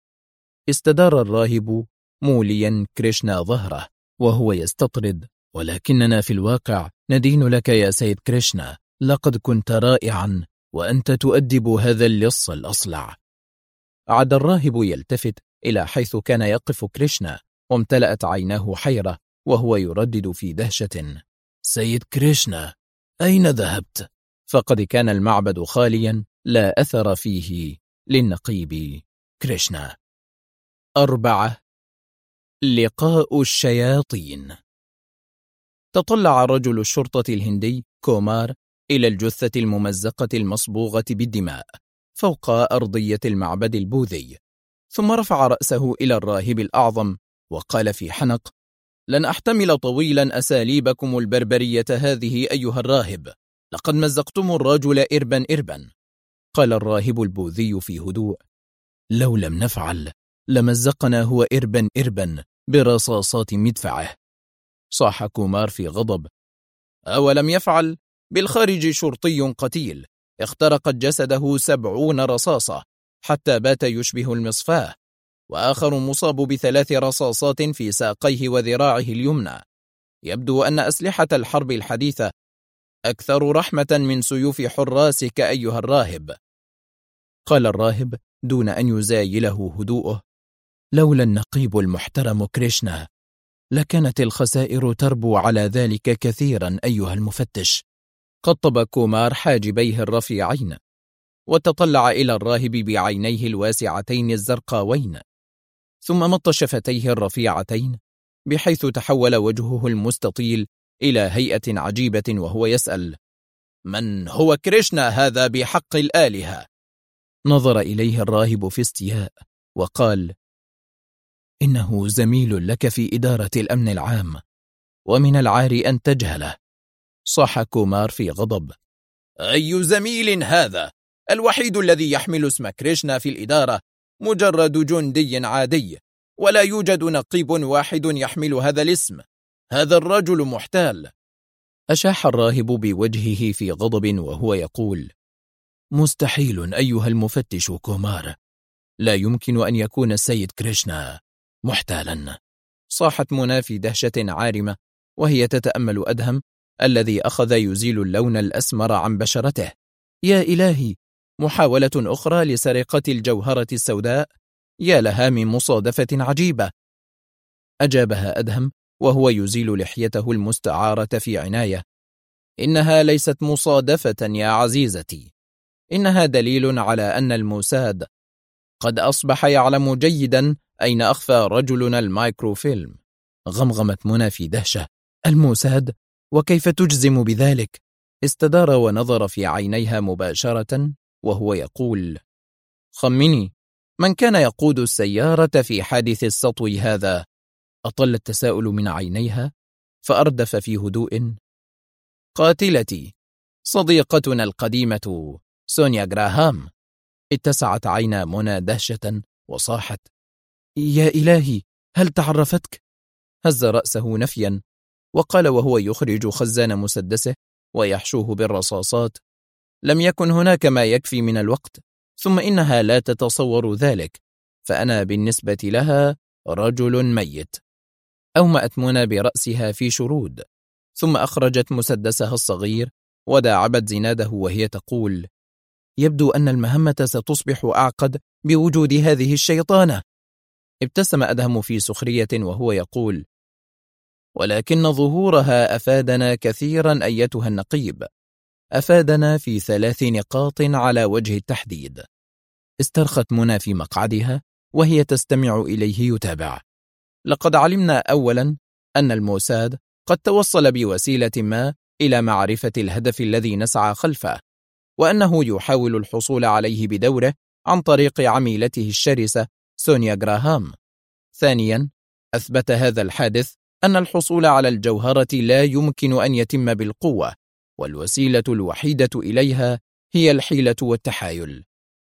استدار الراهب موليا كريشنا ظهره وهو يستطرد: ولكننا في الواقع ندين لك يا سيد كريشنا، لقد كنت رائعا وأنت تؤدب هذا اللص الأصلع. عاد الراهب يلتفت إلى حيث كان يقف كريشنا، وامتلأت عيناه حيرة وهو يردد في دهشة: سيد كريشنا، أين ذهبت؟ فقد كان المعبد خاليا لا أثر فيه للنقيب كريشنا. 4. لقاء الشياطين. تطلع رجل الشرطة الهندي كومار إلى الجثة الممزقة المصبوغة بالدماء فوق أرضية المعبد البوذي، ثم رفع رأسه إلى الراهب الأعظم وقال في حنق: لن أحتمل طويلا أساليبكم البربرية هذه أيها الراهب، لقد مزقتم الرجل إربا إربا. قال الراهب البوذي في هدوء: لو لم نفعل لمزقنا هو إربا إربا برصاصات مدفعه. صاح كومار في غضب: أولم يفعل؟ بالخارج شرطي قتيل اخترقت جسده 70 رصاصة حتى بات يشبه المصفاة، وآخر مصاب ب3 رصاصات في ساقيه وذراعه اليمنى. يبدو أن أسلحة الحرب الحديثة أكثر رحمة من سيوف حراسك أيها الراهب. قال الراهب دون أن يزايله هدوءه: لولا النقيب المحترم كريشنا لكانت الخسائر تربو على ذلك كثيرا أيها المفتش. قطب كومار حاجبيه الرفيعين وتطلع إلى الراهب بعينيه الواسعتين الزرقاوين، ثم مط شفتيه الرفيعتين بحيث تحول وجهه المستطيل إلى هيئة عجيبة وهو يسأل: من هو كريشنا هذا بحق الآلهة؟ نظر إليه الراهب في استياء وقال: إنه زميل لك في إدارة الأمن العام، ومن العار أن تجهله. صاح كومار في غضب: أي زميل هذا؟ الوحيد الذي يحمل اسم كريشنا في الإدارة مجرد جندي عادي، ولا يوجد نقيب واحد يحمل هذا الاسم. هذا الرجل محتال. أشاح الراهب بوجهه في غضب وهو يقول: مستحيل أيها المفتش كومار، لا يمكن أن يكون السيد كريشنا محتالا. صاحت منى في دهشة عارمة وهي تتأمل أدهم الذي أخذ يزيل اللون الأسمر عن بشرته. يا إلهي، محاولة أخرى لسرقة الجوهرة السوداء، يا لها من مصادفة عجيبة. أجابها أدهم وهو يزيل لحيته المستعارة في عناية: إنها ليست مصادفة يا عزيزتي، إنها دليل على أن الموساد قد أصبح يعلم جيدا أين أخفى رجلنا المايكروفيلم. غمغمت منى في دهشة: الموساد؟ وكيف تجزم بذلك؟ استدار ونظر في عينيها مباشرة وهو يقول: خمني، من كان يقود السيارة في حادث السطو هذا؟ أطل التساؤل من عينيها فأردف في هدوء: قاتلتي، صديقتنا القديمة سونيا غراهام. اتسعت عينا منى دهشة وصاحت: يا إلهي، هل تعرفتك؟ هز رأسه نفيا وقال وهو يخرج خزان مسدسه ويحشوه بالرصاصات: لم يكن هناك ما يكفي من الوقت، ثم إنها لا تتصور ذلك، فأنا بالنسبة لها رجل ميت. أومأت منى برأسها في شرود، ثم أخرجت مسدسها الصغير وداعبت زناده وهي تقول: يبدو أن المهمة ستصبح أعقد بوجود هذه الشيطانة. ابتسم أدهم في سخرية وهو يقول: ولكن ظهورها أفادنا كثيرا أيتها النقيب، أفادنا في 3 نقاط على وجه التحديد. استرخت منى في مقعدها وهي تستمع إليه يتابع. لقد علمنا أولا أن الموساد قد توصل بوسيلة ما إلى معرفة الهدف الذي نسعى خلفه، وأنه يحاول الحصول عليه بدوره عن طريق عميلته الشرسة سونيا غراهام. ثانيا، أثبت هذا الحادث أن الحصول على الجوهرة لا يمكن أن يتم بالقوة، والوسيلة الوحيدة إليها هي الحيلة والتحايل.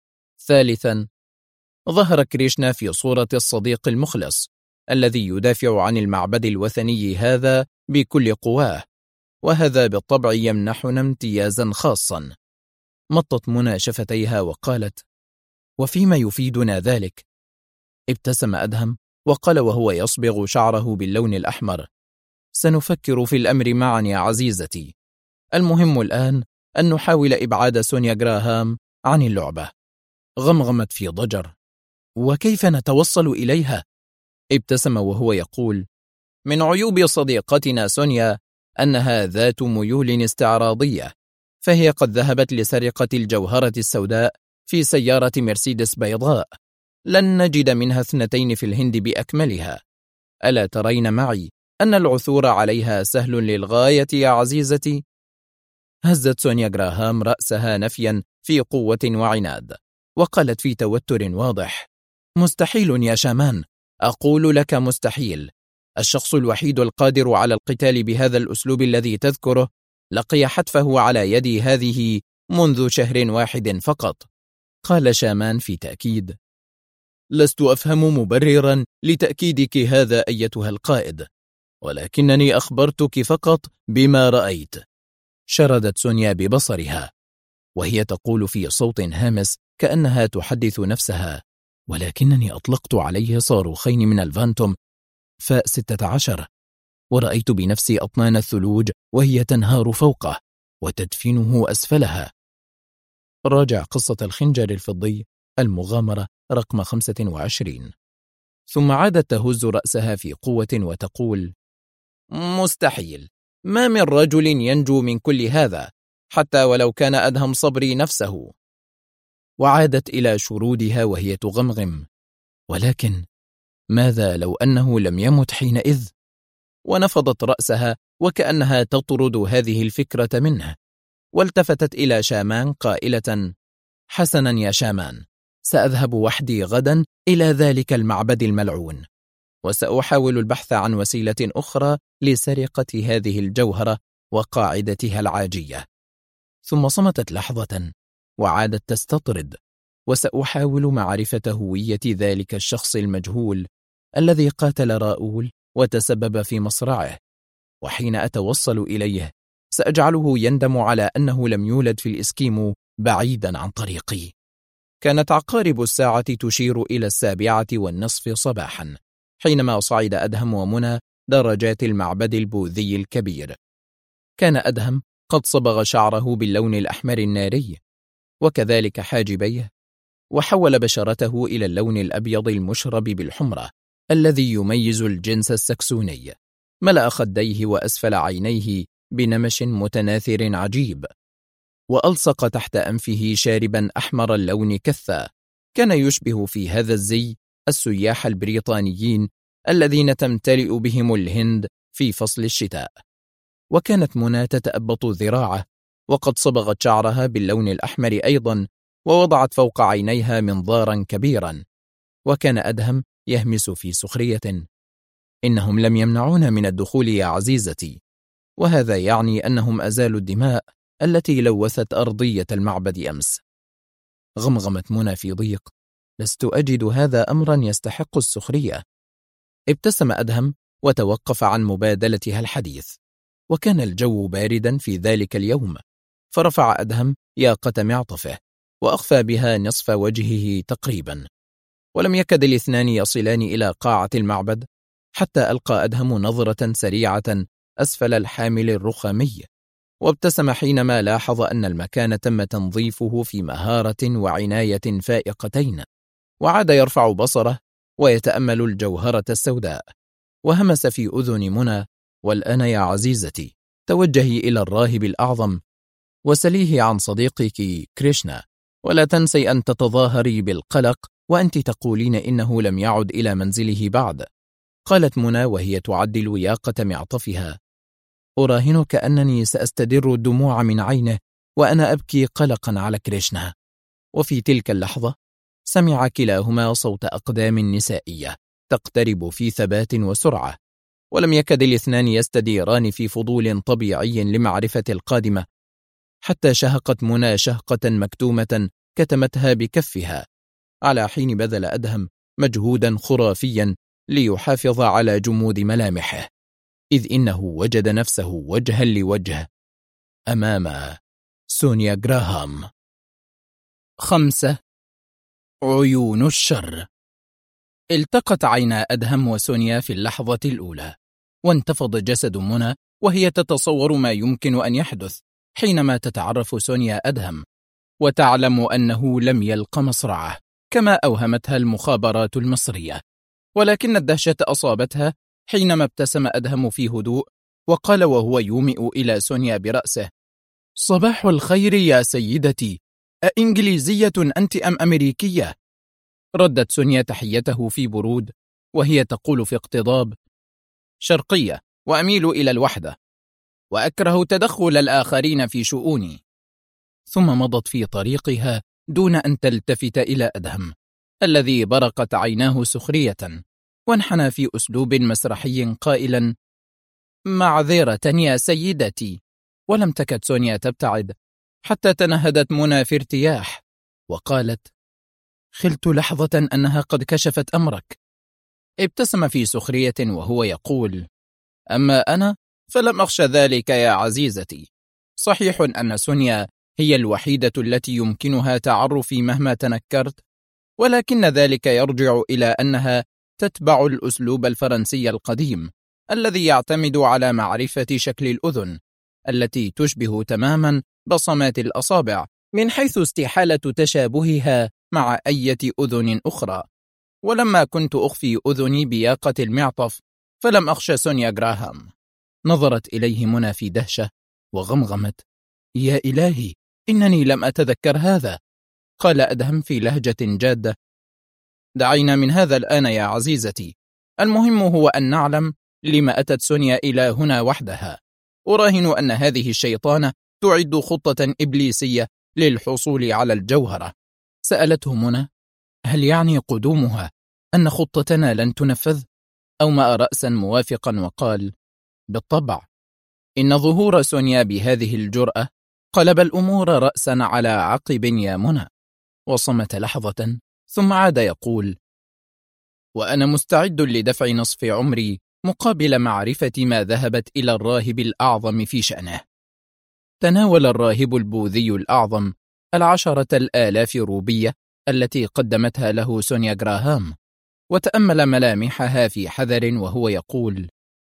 ثالثا، ظهر كريشنا في صورة الصديق المخلص الذي يدافع عن المعبد الوثني هذا بكل قواه، وهذا بالطبع يمنحنا امتيازا خاصا. مطت منى شفتيها وقالت: وفيما يفيدنا ذلك؟ ابتسم أدهم وقال وهو يصبغ شعره باللون الأحمر: سنفكر في الأمر معا يا عزيزتي، المهم الآن أن نحاول إبعاد سونيا غراهام عن اللعبة. غمغمت في ضجر: وكيف نتوصل إليها؟ ابتسم وهو يقول: من عيوب صديقتنا سونيا أنها ذات ميول استعراضية، فهي قد ذهبت لسرقة الجوهرة السوداء في سيارة مرسيدس بيضاء، لن نجد منها 2 في الهند بأكملها. ألا ترين معي أن العثور عليها سهل للغاية يا عزيزتي؟ هزت سونيا غراهام رأسها نفيا في قوة وعناد، وقالت في توتر واضح: مستحيل يا شامان، أقول لك مستحيل. الشخص الوحيد القادر على القتال بهذا الأسلوب الذي تذكره لقي حتفه على يدي هذه منذ شهر واحد فقط. قال شامان في تأكيد: لست أفهم مبررا لتأكيدك هذا أيتها القائد، ولكنني أخبرتك فقط بما رأيت. شردت سونيا ببصرها وهي تقول في صوت هامس كأنها تحدث نفسها: ولكنني أطلقت عليه صاروخين من الفانتوم ف16، ورأيت بنفسي أطنان الثلوج وهي تنهار فوقه وتدفنه أسفلها. راجع قصة الخنجر الفضي المغامرة رقم 25. ثم عادت تهز رأسها في قوة وتقول: مستحيل، ما من رجل ينجو من كل هذا، حتى ولو كان أدهم صبري نفسه. وعادت إلى شرودها وهي تغمغم: ولكن ماذا لو أنه لم يمت حينئذ؟ ونفضت رأسها وكأنها تطرد هذه الفكرة منه، والتفتت إلى شامان قائلة: حسنا يا شامان، سأذهب وحدي غدا إلى ذلك المعبد الملعون، وسأحاول البحث عن وسيلة أخرى لسرقة هذه الجوهرة وقاعدتها العاجية. ثم صمتت لحظة وعادت تستطرد. وسأحاول معرفة هوية ذلك الشخص المجهول الذي قاتل راؤول وتسبب في مصرعه، وحين أتوصل إليه سأجعله يندم على أنه لم يولد في الإسكيمو بعيدا عن طريقي. كانت عقارب الساعة تشير إلى 7:30 صباحا حينما صعد أدهم ومنى درجات المعبد البوذي الكبير. كان أدهم قد صبغ شعره باللون الأحمر الناري وكذلك حاجبيه، وحول بشرته إلى اللون الأبيض المشرب بالحمرة الذي يميز الجنس السكسوني. ملأ خديه وأسفل عينيه بنمش متناثر عجيب، وألصق تحت أنفه شاربا أحمر اللون كثة. كان يشبه في هذا الزي السياح البريطانيين الذين تمتلئ بهم الهند في فصل الشتاء. وكانت منى تتأبط ذراعه وقد صبغت شعرها باللون الأحمر أيضا، ووضعت فوق عينيها منظارا كبيرا. وكان أدهم يهمس في سخرية: إنهم لم يمنعونا من الدخول يا عزيزتي، وهذا يعني أنهم أزالوا الدماء التي لوثت أرضية المعبد أمس. غمغمت منى في ضيق: لست أجد هذا أمرا يستحق السخرية. ابتسم أدهم وتوقف عن مبادلتها الحديث. وكان الجو باردا في ذلك اليوم، فرفع أدهم ياقة معطفه وأخفى بها نصف وجهه تقريبا، ولم يكد الاثنان يصلان إلى قاعة المعبد حتى ألقى أدهم نظرة سريعة أسفل الحامل الرخامي، وابتسم حينما لاحظ أن المكان تم تنظيفه في مهارة وعناية فائقتين. وعاد يرفع بصره ويتأمل الجوهرة السوداء، وهمس في أذن منى: والآن يا عزيزتي توجهي إلى الراهب الأعظم وسليه عن صديقك كريشنا، ولا تنسي أن تتظاهري بالقلق وأنت تقولين إنه لم يعد إلى منزله بعد. قالت منى وهي تعدل ياقة معطفها: أراهنك أنني سأستدر الدموع من عينه وأنا أبكي قلقا على كريشنا. وفي تلك اللحظة سمع كلاهما صوت أقدام نسائية تقترب في ثبات وسرعة، ولم يكد الاثنان يستديران في فضول طبيعي لمعرفة القادمة، حتى شهقت منى شهقة مكتومة كتمتها بكفها، على حين بذل أدهم مجهودا خرافيا ليحافظ على جمود ملامحه، إذ إنه وجد نفسه وجها لوجه أمام سونيا غراهام. 5. عيون الشر. التقت عينا أدهم وسونيا في اللحظة الأولى، وانتفض جسد منى وهي تتصور ما يمكن أن يحدث حينما تتعرف سونيا أدهم، وتعلم أنه لم يلق مصرعه كما أوهمتها المخابرات المصرية. ولكن الدهشة أصابتها حينما ابتسم أدهم في هدوء وقال وهو يومئ إلى سونيا برأسه: صباح الخير يا سيدتي، أإنجليزية أنت أم أمريكية؟ ردت سونيا تحيته في برود وهي تقول في اقتضاب: شرقية، وأميل إلى الوحدة، وأكره تدخل الآخرين في شؤوني. ثم مضت في طريقها دون أن تلتفت إلى أدهم الذي برقت عيناه سخرية، وانحنى في أسلوب مسرحي قائلا: معذرة يا سيدتي. ولم تكد سونيا تبتعد حتى تنهدت منى في ارتياح وقالت: خلت لحظة أنها قد كشفت أمرك. ابتسم في سخرية وهو يقول: أما أنا فلم أخشى ذلك يا عزيزتي. صحيح أن سونيا هي الوحيدة التي يمكنها تعرفي مهما تنكرت، ولكن ذلك يرجع إلى أنها تتبع الأسلوب الفرنسي القديم الذي يعتمد على معرفة شكل الأذن التي تشبه تماما بصمات الأصابع من حيث استحالة تشابهها مع أي أذن أخرى. ولما كنت أخفي أذني بياقة المعطف فلم أخشى سونيا غراهام. نظرت إليه منى في دهشة وغمغمت: يا إلهي، إنني لم أتذكر هذا. قال أدهم في لهجة جادة: دعينا من هذا الآن يا عزيزتي، المهم هو أن نعلم لما أتت سونيا إلى هنا وحدها. أراهن أن هذه الشيطانة تعد خطة إبليسية للحصول على الجوهرة. سألته منى: هل يعني قدومها أن خطتنا لن تنفذ؟ أومأ رأسا موافقا وقال: بالطبع، إن ظهور سونيا بهذه الجرأة قلب الأمور رأسا على عقب يا منى، وصمت لحظة ثم عاد يقول: وأنا مستعد لدفع نصف عمري مقابل معرفة ما ذهبت إلى الراهب الأعظم في شأنه. تناول الراهب البوذي الأعظم 10,000 روبية التي قدمتها له سونيا غراهام، وتأمل ملامحها في حذر وهو يقول: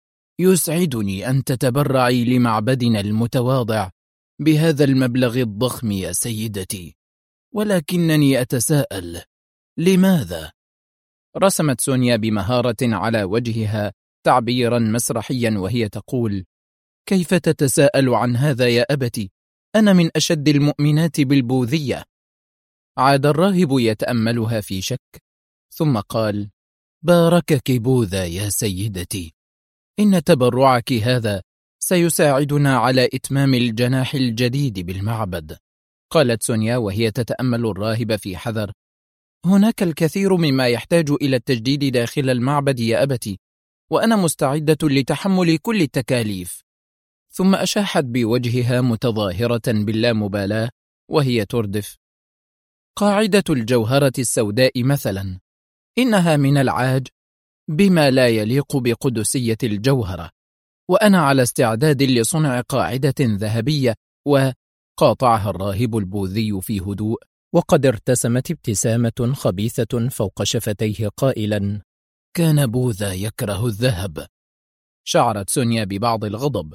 يسعدني أن تتبرعي لمعبدنا المتواضع بهذا المبلغ الضخم يا سيدتي، ولكنني أتساءل لماذا؟ رسمت سونيا بمهارة على وجهها تعبيرا مسرحيا وهي تقول: كيف تتساءل عن هذا يا أبتي؟ أنا من أشد المؤمنات بالبوذية. عاد الراهب يتأملها في شك ثم قال: باركك بوذا يا سيدتي، إن تبرعك هذا سيساعدنا على إتمام الجناح الجديد بالمعبد. قالت سونيا وهي تتأمل الراهب في حذر: هناك الكثير مما يحتاج إلى التجديد داخل المعبد يا أبتي، وأنا مستعدة لتحمل كل التكاليف. ثم أشاحت بوجهها متظاهرة باللامبالاة وهي تردف: قاعدة الجوهرة السوداء مثلا، إنها من العاج بما لا يليق بقدسية الجوهرة، وأنا على استعداد لصنع قاعدة ذهبية. وقاطعها الراهب البوذي في هدوء، وقد ارتسمت ابتسامة خبيثة فوق شفتيه قائلا: كان بوذا يكره الذهب. شعرت سونيا ببعض الغضب،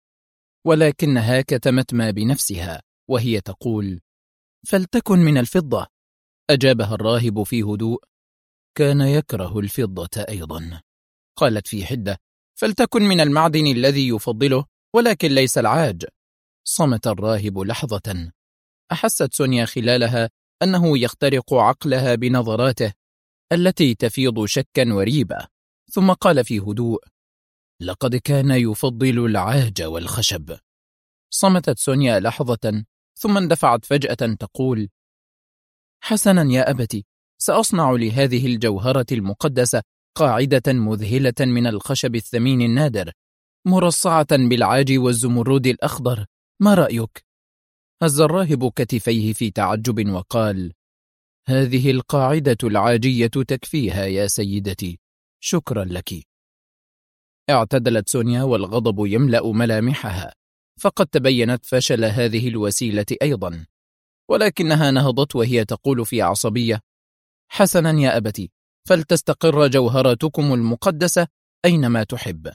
ولكنها كتمت ما بنفسها وهي تقول: فلتكن من الفضة. أجابها الراهب في هدوء: كان يكره الفضة أيضا. قالت في حدة: فلتكن من المعدن الذي يفضله، ولكن ليس العاج. صمت الراهب لحظة، أحست سونيا خلالها أنه يخترق عقلها بنظراته التي تفيض شكا وريبة، ثم قال في هدوء: لقد كان يفضل العاج والخشب. صمتت سونيا لحظة ثم اندفعت فجأة تقول: حسنا يا أبتي، سأصنع لهذه الجوهرة المقدسة قاعدة مذهلة من الخشب الثمين النادر، مرصعة بالعاج والزمرد الأخضر. ما رأيك؟ هز الراهب كتفيه في تعجب وقال: هذه القاعدة العاجية تكفيها يا سيدتي، شكرا لك. اعتدلت سونيا والغضب يملأ ملامحها، فقد تبينت فشل هذه الوسيلة أيضا، ولكنها نهضت وهي تقول في عصبية: حسنا يا أبتي، فلتستقر جوهرتكم المقدسة أينما تحب.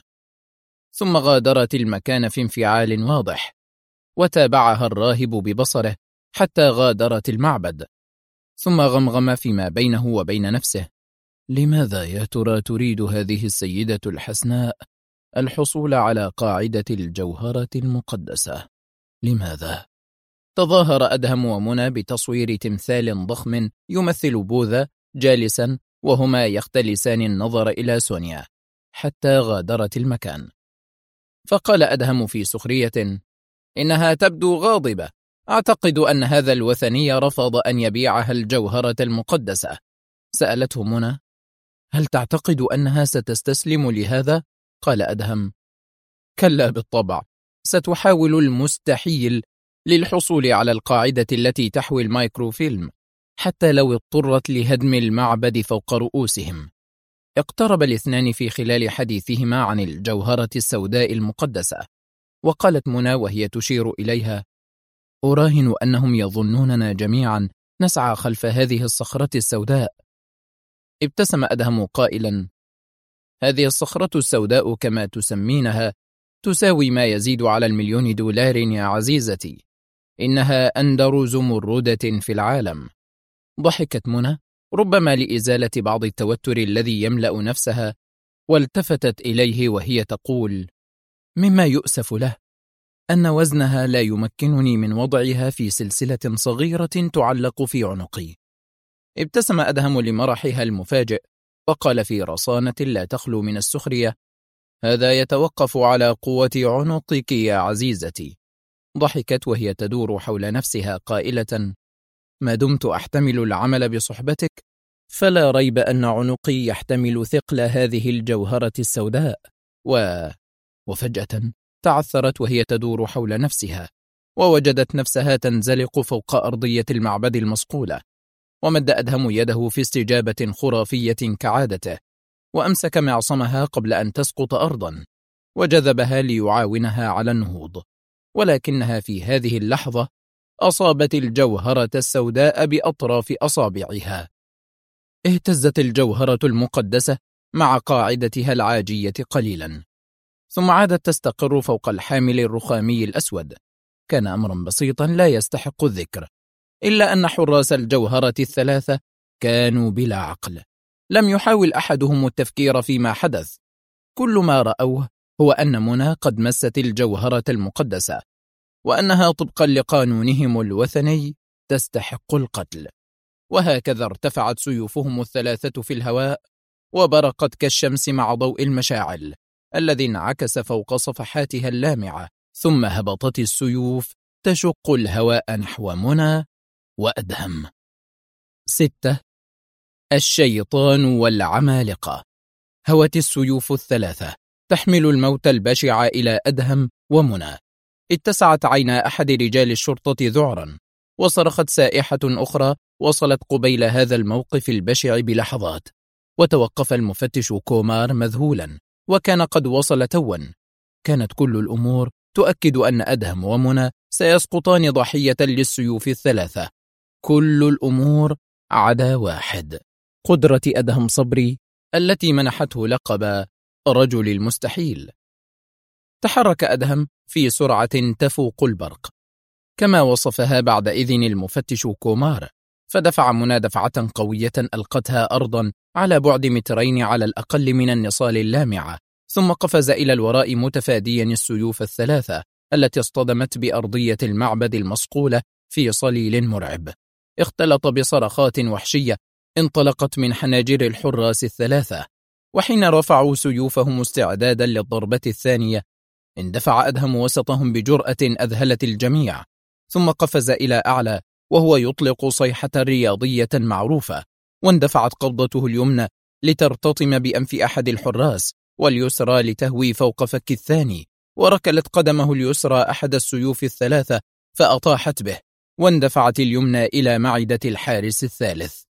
ثم غادرت المكان في انفعال واضح، وتابعها الراهب ببصره حتى غادرت المعبد، ثم غمغم فيما بينه وبين نفسه: لماذا يا ترى تريد هذه السيدة الحسناء الحصول على قاعدة الجوهرة المقدسة؟ لماذا؟ تظاهر أدهم ومنى بتصوير تمثال ضخم يمثل بوذا جالسا وهما يختلسان النظر إلى سونيا حتى غادرت المكان. فقال أدهم في سخرية: إنها تبدو غاضبة، أعتقد أن هذا الوثني رفض أن يبيعها الجوهرة المقدسة. سألته منى: هل تعتقد أنها ستستسلم لهذا؟ قال أدهم: كلا بالطبع، ستحاول المستحيل للحصول على القاعدة التي تحوي المايكروفيلم، حتى لو اضطرت لهدم المعبد فوق رؤوسهم. اقترب الاثنان في خلال حديثهما عن الجوهرة السوداء المقدسة، وقالت منى وهي تشير إليها: أراهن أنهم يظنوننا جميعا نسعى خلف هذه الصخرة السوداء. ابتسم أدهم قائلا: هذه الصخرة السوداء كما تسمينها تساوي ما يزيد على $1,000,000 يا عزيزتي، إنها أندر زمردة في العالم. ضحكت منى ربما لإزالة بعض التوتر الذي يملأ نفسها، والتفتت إليه وهي تقول: مما يؤسف له أن وزنها لا يمكنني من وضعها في سلسلة صغيرة تعلق في عنقي. ابتسم أدهم لمرحها المفاجئ وقال في رصانة لا تخلو من السخرية: هذا يتوقف على قوة عنقك يا عزيزتي. ضحكت وهي تدور حول نفسها قائلة: ما دمت أحتمل العمل بصحبتك فلا ريب أن عنقي يحتمل ثقل هذه الجوهرة السوداء. وفجأة تعثرت وهي تدور حول نفسها، ووجدت نفسها تنزلق فوق أرضية المعبد المصقولة. ومد أدهم يده في استجابة خرافية كعادته، وأمسك معصمها قبل أن تسقط أرضا، وجذبها ليعاونها على النهوض. ولكنها في هذه اللحظة أصابت الجوهرة السوداء بأطراف أصابعها. اهتزت الجوهرة المقدسة مع قاعدتها العاجية قليلا، ثم عادت تستقر فوق الحامل الرخامي الأسود. كان أمرا بسيطا لا يستحق الذكر، إلا أن حراس الجوهرة الثلاثة كانوا بلا عقل. لم يحاول أحدهم التفكير فيما حدث. كل ما رأوه هو أن منى قد مست الجوهرة المقدسة، وأنها طبقا لقانونهم الوثني تستحق القتل. وهكذا ارتفعت سيوفهم الثلاثة في الهواء، وبرقت كالشمس مع ضوء المشاعل الذي انعكس فوق صفحاتها اللامعة. ثم هبطت السيوف تشق الهواء نحو منى وأدهم. 6. الشيطان والعمالقة. هوت السيوف الثلاثة تحمل الموت البشع إلى أدهم ومنى. اتسعت عينا أحد رجال الشرطة ذعرا، وصرخت سائحة أخرى وصلت قبيل هذا الموقف البشع بلحظات. وتوقف المفتش كومار مذهولا، وكان قد وصل توا. كانت كل الأمور تؤكد أن أدهم ومنى سيسقطان ضحية للسيوف الثلاثة. كل الأمور عدا واحد: قدرة أدهم صبري التي منحته لقب رجل المستحيل. تحرك أدهم في سرعة تفوق البرق كما وصفها بعد إذن المفتش كومار، فدفع منى دفعة قوية ألقتها أرضا على بعد مترين على الأقل من النصال اللامعة، ثم قفز إلى الوراء متفاديا السيوف الثلاثة التي اصطدمت بأرضية المعبد المصقولة في صليل مرعب اختلط بصرخات وحشية انطلقت من حناجر الحراس الثلاثة. وحين رفعوا سيوفهم استعدادا للضربة الثانية، اندفع أدهم وسطهم بجرأة أذهلت الجميع، ثم قفز إلى أعلى وهو يطلق صيحة رياضية معروفة، واندفعت قبضته اليمنى لترتطم بأنف أحد الحراس، واليسرى لتهوي فوق فك الثاني، وركلت قدمه اليسرى أحد السيوف الثلاثة فأطاحت به، واندفعت اليمنى إلى معدة الحارس الثالث.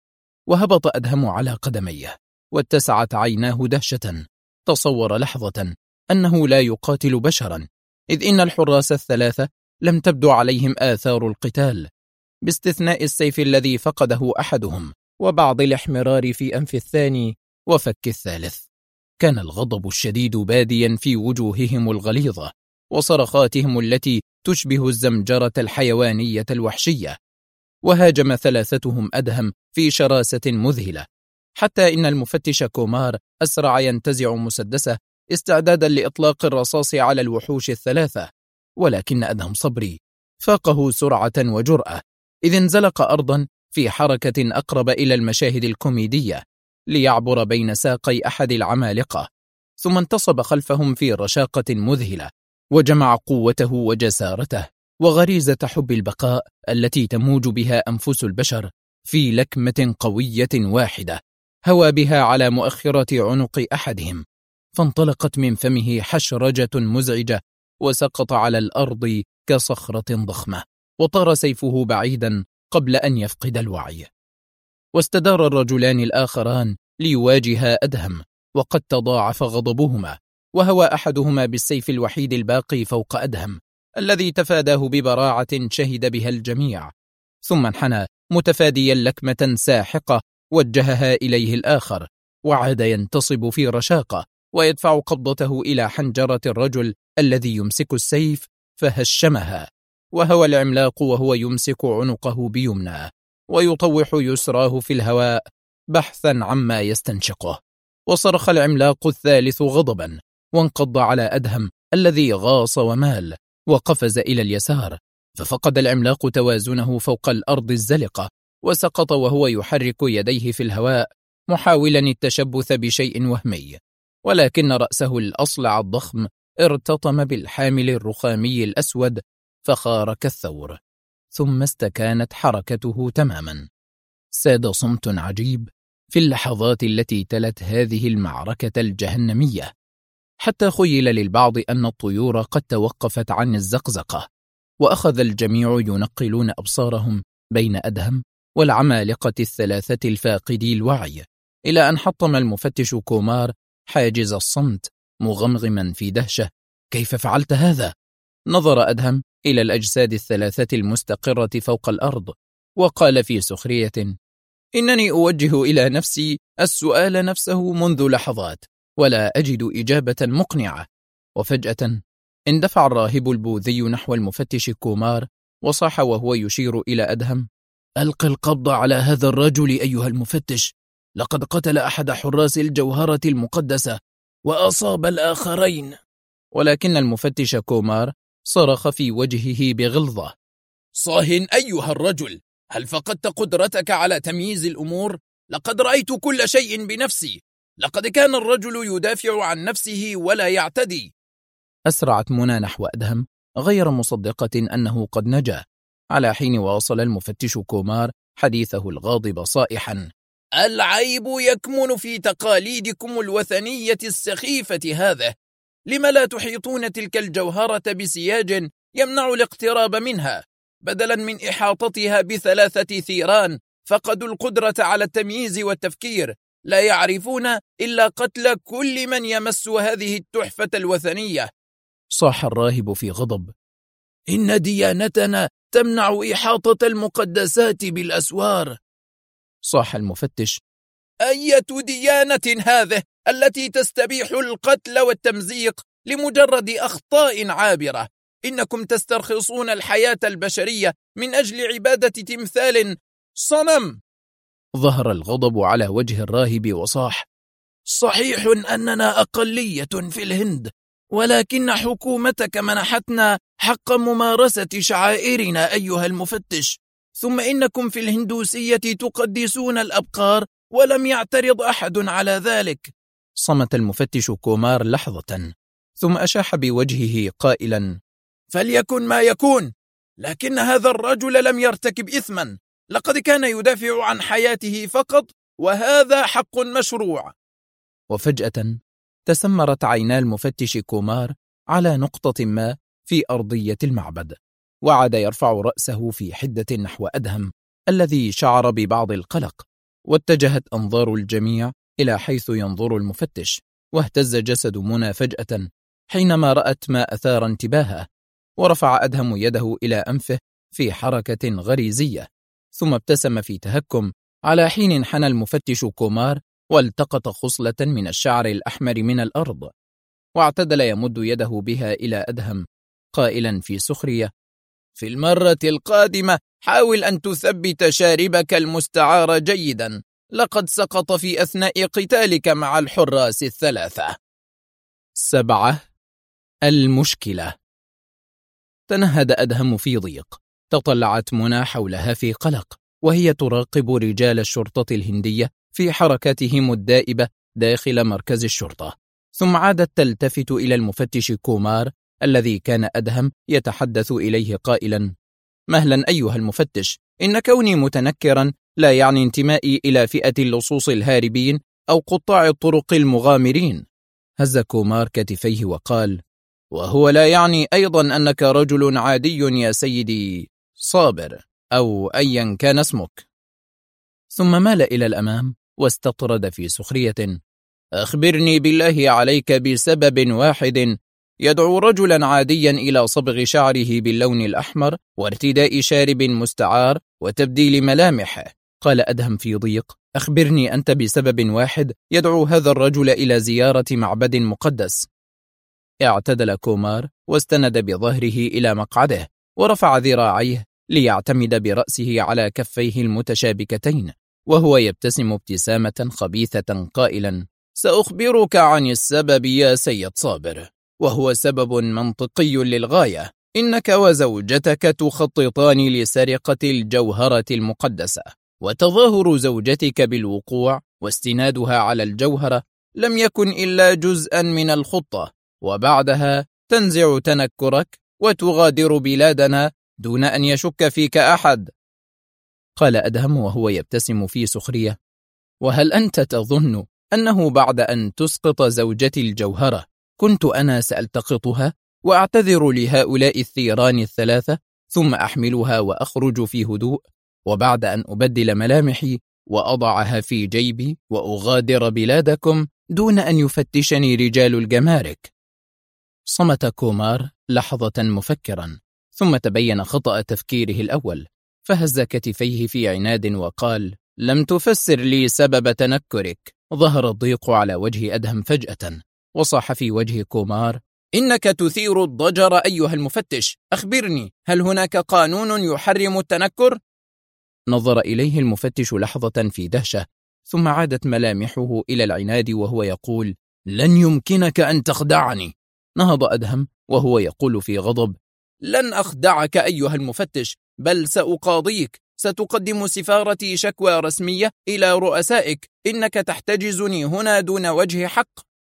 وهبط أدهم على قدميه، واتسعت عيناه دهشة. تصور لحظة أنه لا يقاتل بشرا، إذ إن الحراس الثلاثة لم تبدو عليهم آثار القتال، باستثناء السيف الذي فقده أحدهم، وبعض الاحمرار في أنف الثاني وفك الثالث. كان الغضب الشديد باديا في وجوههم الغليظة، وصرخاتهم التي تشبه الزمجرة الحيوانية الوحشية. وهاجم ثلاثتهم أدهم في شراسة مذهلة، حتى إن المفتش كومار أسرع ينتزع مسدسه استعدادا لإطلاق الرصاص على الوحوش الثلاثة. ولكن أدهم صبري فاقه سرعة وجرأة، إذ انزلق أرضا في حركة أقرب إلى المشاهد الكوميدية ليعبر بين ساقي أحد العمالقة، ثم انتصب خلفهم في رشاقة مذهلة، وجمع قوته وجسارته وغريزة حب البقاء التي تموج بها أنفس البشر في لكمة قوية واحدة، هوى بها على مؤخرة عنق أحدهم، فانطلقت من فمه حشرجة مزعجة وسقط على الأرض كصخرة ضخمة، وطار سيفه بعيدا قبل أن يفقد الوعي. واستدار الرجلان الآخران ليواجها أدهم، وقد تضاعف غضبهما، وهوى أحدهما بالسيف الوحيد الباقي فوق أدهم الذي تفاداه ببراعة شهد بها الجميع، ثم انحنى متفاديا لكمة ساحقة وجهها إليه الآخر، وعاد ينتصب في رشاقة ويدفع قبضته إلى حنجرة الرجل الذي يمسك السيف فهشمها، وهوى العملاق وهو يمسك عنقه بيمناه ويطوح يسراه في الهواء بحثا عما يستنشقه. وصرخ العملاق الثالث غضبا، وانقض على أدهم الذي غاص ومال، وقفز إلى اليسار، ففقد العملاق توازنه فوق الأرض الزلقة، وسقط وهو يحرك يديه في الهواء محاولا التشبث بشيء وهمي، ولكن رأسه الأصلع الضخم ارتطم بالحامل الرخامي الأسود فخار كالثور، ثم استكانت حركته تماما. ساد صمت عجيب في اللحظات التي تلت هذه المعركة الجهنمية، حتى خيل للبعض أن الطيور قد توقفت عن الزقزقة، وأخذ الجميع ينقلون أبصارهم بين أدهم والعمالقة الثلاثة الفاقدي الوعي، إلى أن حطم المفتش كومار حاجز الصمت مغمغما في دهشة. كيف فعلت هذا؟ نظر أدهم إلى الأجساد الثلاثة المستقرة فوق الأرض وقال في سخرية: إنني أوجه إلى نفسي السؤال نفسه منذ لحظات ولا أجد إجابة مقنعة. وفجأة اندفع الراهب البوذي نحو المفتش كومار وصاح وهو يشير إلى أدهم: ألق القبض على هذا الرجل أيها المفتش، لقد قتل أحد حراس الجوهرة المقدسة وأصاب الآخرين. ولكن المفتش كومار صرخ في وجهه بغلظة: صاه أيها الرجل، هل فقدت قدرتك على تمييز الأمور؟ لقد رأيت كل شيء بنفسي، لقد كان الرجل يدافع عن نفسه ولا يعتدي. أسرعت منى نحو أدهم غير مصدقة أنه قد نجا، على حين واصل المفتش كومار حديثه الغاضب صائحا: العيب يكمن في تقاليدكم الوثنية السخيفة هذه. لم لا تحيطون تلك الجوهرة بسياج يمنع الاقتراب منها؟ بدلا من إحاطتها ب3 ثيران فقدوا القدرة على التمييز والتفكير، لا يعرفون إلا قتل كل من يمس هذه التحفة الوثنية. صاح الراهب في غضب: إن ديانتنا تمنع إحاطة المقدسات بالأسوار. صاح المفتش: أية ديانة هذه التي تستبيح القتل والتمزيق لمجرد أخطاء عابرة؟ إنكم تسترخصون الحياة البشرية من أجل عبادة تمثال صنم. ظهر الغضب على وجه الراهب وصاح: صحيح أننا أقلية في الهند، ولكن حكومتك منحتنا حق ممارسة شعائرنا أيها المفتش. ثم إنكم في الهندوسية تقدسون الأبقار ولم يعترض أحد على ذلك. صمت المفتش كومار لحظة ثم أشاح بوجهه قائلا: فليكن ما يكون، لكن هذا الرجل لم يرتكب إثما، لقد كان يدافع عن حياته فقط، وهذا حق مشروع. وفجأة تسمرت عينا المفتش كومار على نقطة ما في أرضية المعبد، وعاد يرفع رأسه في حدة نحو أدهم الذي شعر ببعض القلق، واتجهت أنظار الجميع إلى حيث ينظر المفتش، واهتز جسد منى فجأة حينما رأت ما أثار انتباهه، ورفع أدهم يده إلى أنفه في حركة غريزية، ثم ابتسم في تهكم، على حين انحنى المفتش كومار والتقط خصلة من الشعر الأحمر من الأرض، واعتدل يمد يده بها إلى أدهم قائلا في سخرية: في المرة القادمة حاول أن تثبت شاربك المستعار جيدا، لقد سقط في أثناء قتالك مع الحراس 3. 7. المشكلة. تنهد أدهم في ضيق، تطلعت منى حولها في قلق، وهي تراقب رجال الشرطة الهندية في حركاتهم الدائبة داخل مركز الشرطة، ثم عادت تلتفت إلى المفتش كومار الذي كان أدهم يتحدث إليه قائلا: مهلا أيها المفتش، إن كوني متنكرا لا يعني انتمائي إلى فئة اللصوص الهاربين أو قطاع الطرق المغامرين. هز كومار كتفيه وقال: وهو لا يعني أيضا أنك رجل عادي يا سيدي صابر، أو أيا كان اسمك. ثم مال إلى الأمام واستطرد في سخرية: أخبرني بالله عليك بسبب واحد يدعو رجلا عاديا إلى صبغ شعره باللون الأحمر وارتداء شارب مستعار وتبديل ملامحه. قال أدهم في ضيق: أخبرني أنت بسبب واحد يدعو هذا الرجل إلى زيارة معبد مقدس. اعتدل كومار واستند بظهره إلى مقعده، ورفع ذراعيه ليعتمد برأسه على كفيه المتشابكتين، وهو يبتسم ابتسامة خبيثة قائلا: سأخبرك عن السبب يا سيد صابر، وهو سبب منطقي للغاية. إنك وزوجتك تخططان لسرقة الجوهرة المقدسة، وتظاهر زوجتك بالوقوع واستنادها على الجوهرة لم يكن إلا جزءا من الخطة، وبعدها تنزع تنكرك وتغادر بلادنا دون أن يشك فيك أحد. قال أدهم وهو يبتسم في سخرية: وهل أنت تظن أنه بعد أن تسقط زوجتي الجوهرة كنت أنا سألتقطها وأعتذر لهؤلاء الثيران الثلاثة، ثم أحملها وأخرج في هدوء، وبعد أن أبدل ملامحي وأضعها في جيبي وأغادر بلادكم دون أن يفتشني رجال الجمارك. صمت كومار لحظة مفكرا، ثم تبين خطأ تفكيره الأول، فهز كتفيه في عناد وقال: لم تفسر لي سبب تنكرك. ظهر الضيق على وجه أدهم فجأة، وصاح في وجه كومار: إنك تثير الضجر أيها المفتش، أخبرني، هل هناك قانون يحرم التنكر؟ نظر إليه المفتش لحظة في دهشة، ثم عادت ملامحه إلى العناد وهو يقول: لن يمكنك أن تخدعني. نهض أدهم وهو يقول في غضب: لن أخدعك أيها المفتش، بل سأقاضيك، ستقدم سفارتي شكوى رسمية إلى رؤسائك، إنك تحتجزني هنا دون وجه حق.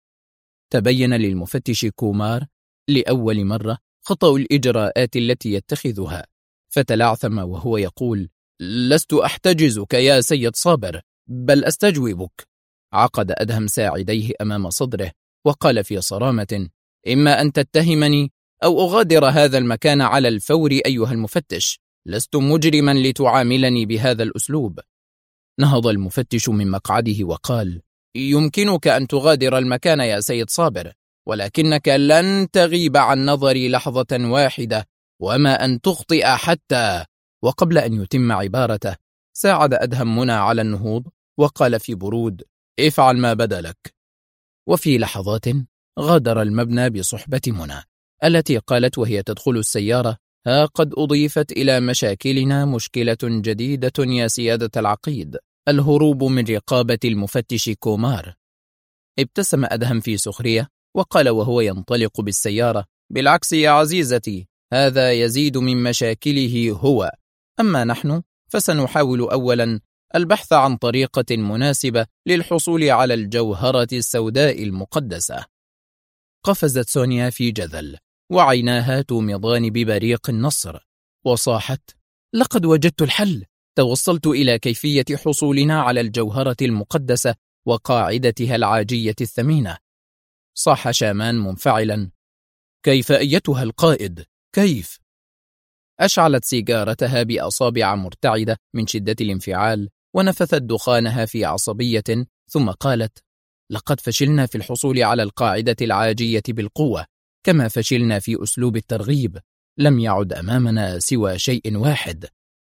تبين للمفتش كومار لأول مرة خطأ الإجراءات التي يتخذها، فتلعثم وهو يقول: لست أحتجزك يا سيد صابر، بل أستجوبك. عقد أدهم ساعديه أمام صدره وقال في صرامة: إما أن تتهمني أو أغادر هذا المكان على الفور أيها المفتش، لست مجرما لتعاملني بهذا الأسلوب. نهض المفتش من مقعده وقال: يمكنك أن تغادر المكان يا سيد صابر، ولكنك لن تغيب عن نظري لحظة واحدة، وما أن تخطئ حتى. وقبل أن يتم عبارته ساعد أدهم منى على النهوض وقال في برود: افعل ما بدا لك. وفي لحظات غادر المبنى بصحبة منى، التي قالت وهي تدخل السيارة: ها قد أضيفت إلى مشاكلنا مشكلة جديدة يا سيادة العقيد، الهروب من رقابة المفتش كومار. ابتسم أدهم في سخرية وقال وهو ينطلق بالسيارة: بالعكس يا عزيزتي، هذا يزيد من مشاكله هو، أما نحن فسنحاول أولا البحث عن طريقة مناسبة للحصول على الجوهرة السوداء المقدسة. قفزت سونيا في جذل وعيناها تومضان ببريق النصر، وصاحت: لقد وجدت الحل، توصلت إلى كيفية حصولنا على الجوهرة المقدسة وقاعدتها العاجية الثمينة. صاح شامان منفعلا: كيف أيتها القائد؟ كيف؟ أشعلت سيجارتها بأصابع مرتعدة من شدة الانفعال، ونفثت دخانها في عصبية، ثم قالت: لقد فشلنا في الحصول على القاعدة العاجية بالقوة، كما فشلنا في أسلوب الترغيب. لم يعد أمامنا سوى شيء واحد: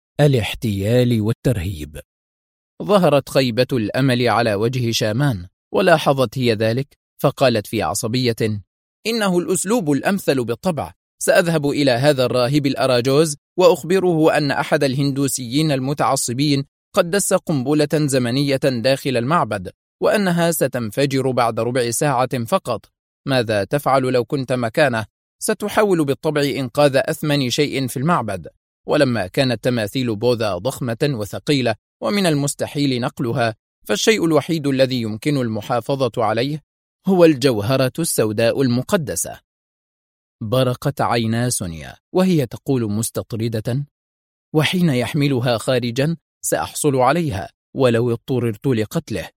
الاحتيال والترهيب. ظهرت خيبة الأمل على وجه شامان، ولاحظت هي ذلك، فقالت في عصبية: إنه الأسلوب الأمثل بالطبع. سأذهب إلى هذا الراهب الأراجوز وأخبره أن أحد الهندوسيين المتعصبين قد دس قنبلة زمنية داخل المعبد، وأنها ستنفجر بعد ربع ساعة فقط. ماذا تفعل لو كنت مكانه؟ ستحاول بالطبع إنقاذ أثمن شيء في المعبد، ولما كانت تماثيل بوذا ضخمة وثقيلة ومن المستحيل نقلها، فالشيء الوحيد الذي يمكن المحافظة عليه هو الجوهرة السوداء المقدسة. برقت عينا سونيا وهي تقول مستطردة: وحين يحملها خارجا سأحصل عليها ولو اضطررت لقتله.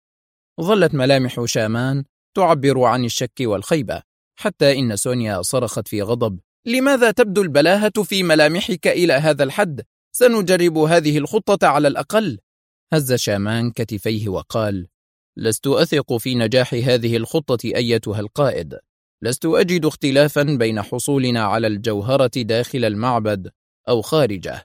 ظلت ملامح شامان تعبر عن الشك والخيبة، حتى إن سونيا صرخت في غضب: لماذا تبدو البلاهة في ملامحك إلى هذا الحد؟ سنجرب هذه الخطة على الأقل. هز شامان كتفيه وقال: لست أثق في نجاح هذه الخطة أيتها القائد، لست أجد اختلافا بين حصولنا على الجوهرة داخل المعبد أو خارجه.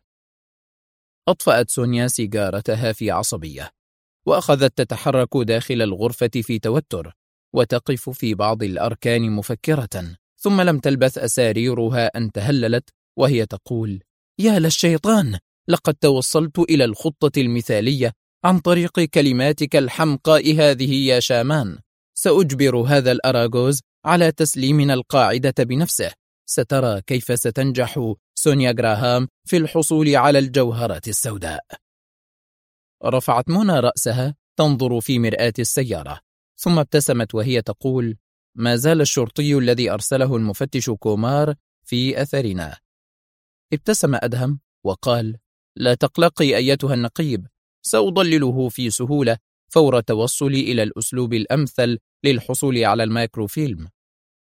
أطفأت سونيا سيجارتها في عصبية، وأخذت تتحرك داخل الغرفة في توتر، وتقف في بعض الأركان مفكرة، ثم لم تلبث أساريرها أن تهللت وهي تقول: يا للشيطان، لقد توصلت إلى الخطة المثالية عن طريق كلماتك الحمقاء هذه يا شامان. سأجبر هذا الأراجوز على تسليمنا القاعدة بنفسه. سترى كيف ستنجح سونيا غراهام في الحصول على الجوهرة السوداء. رفعت منى رأسها تنظر في مرآة السيارة، ثم ابتسمت وهي تقول: ما زال الشرطي الذي أرسله المفتش كومار في أثرنا. ابتسم أدهم وقال: لا تقلقي أيتها النقيب، سأضلله في سهولة فور توصلي إلى الأسلوب الأمثل للحصول على المايكروفيلم.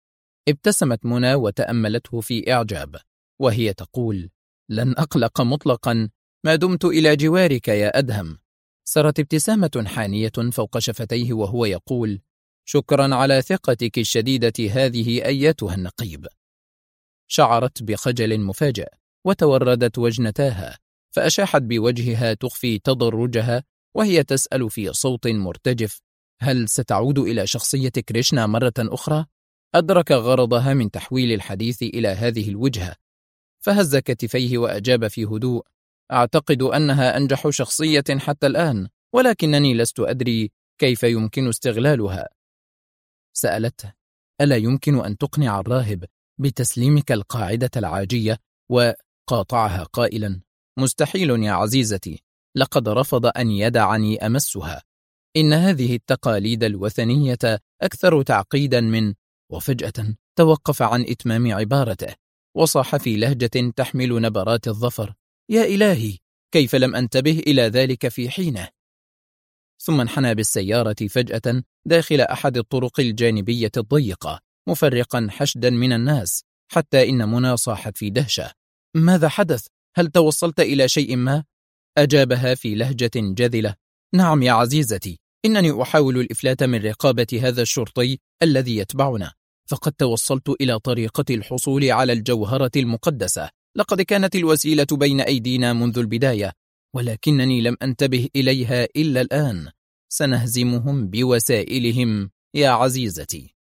ابتسمت منى وتأملته في إعجاب وهي تقول: لن أقلق مطلقا ما دمت إلى جوارك يا أدهم. سرت ابتسامة حانية فوق شفتيه وهو يقول: شكرا على ثقتك الشديدة هذه أيتها النقيب. شعرت بخجل مفاجئ وتوردت وجنتاها، فأشاحت بوجهها تخفي تضرجها وهي تسأل في صوت مرتجف: هل ستعود إلى شخصية كريشنا مرة أخرى؟ أدرك غرضها من تحويل الحديث إلى هذه الوجهة، فهز كتفيه وأجاب في هدوء: أعتقد أنها أنجح شخصية حتى الآن، ولكنني لست أدري كيف يمكن استغلالها. سألته: ألا يمكن أن تقنع الراهب بتسليمك القاعدة العاجية؟ وقاطعها قائلا: مستحيل يا عزيزتي، لقد رفض أن يدعني أمسها. إن هذه التقاليد الوثنية أكثر تعقيدا من... وفجأة توقف عن إتمام عبارته وصاح في لهجة تحمل نبرات الظفر: يا إلهي، كيف لم أنتبه إلى ذلك في حينه؟ ثم انحنى بالسيارة فجأة داخل أحد الطرق الجانبية الضيقة مفرقا حشدا من الناس، حتى إن منى صاحت في دهشة: ماذا حدث؟ هل توصلت إلى شيء ما؟ أجابها في لهجة جذلة: نعم يا عزيزتي، إنني أحاول الإفلات من رقابة هذا الشرطي الذي يتبعنا، فقد توصلت إلى طريقة الحصول على الجوهرة المقدسة. لقد كانت الوسيلة بين أيدينا منذ البداية، ولكنني لم أنتبه إليها إلا الآن. سنهزمهم بوسائلهم يا عزيزتي.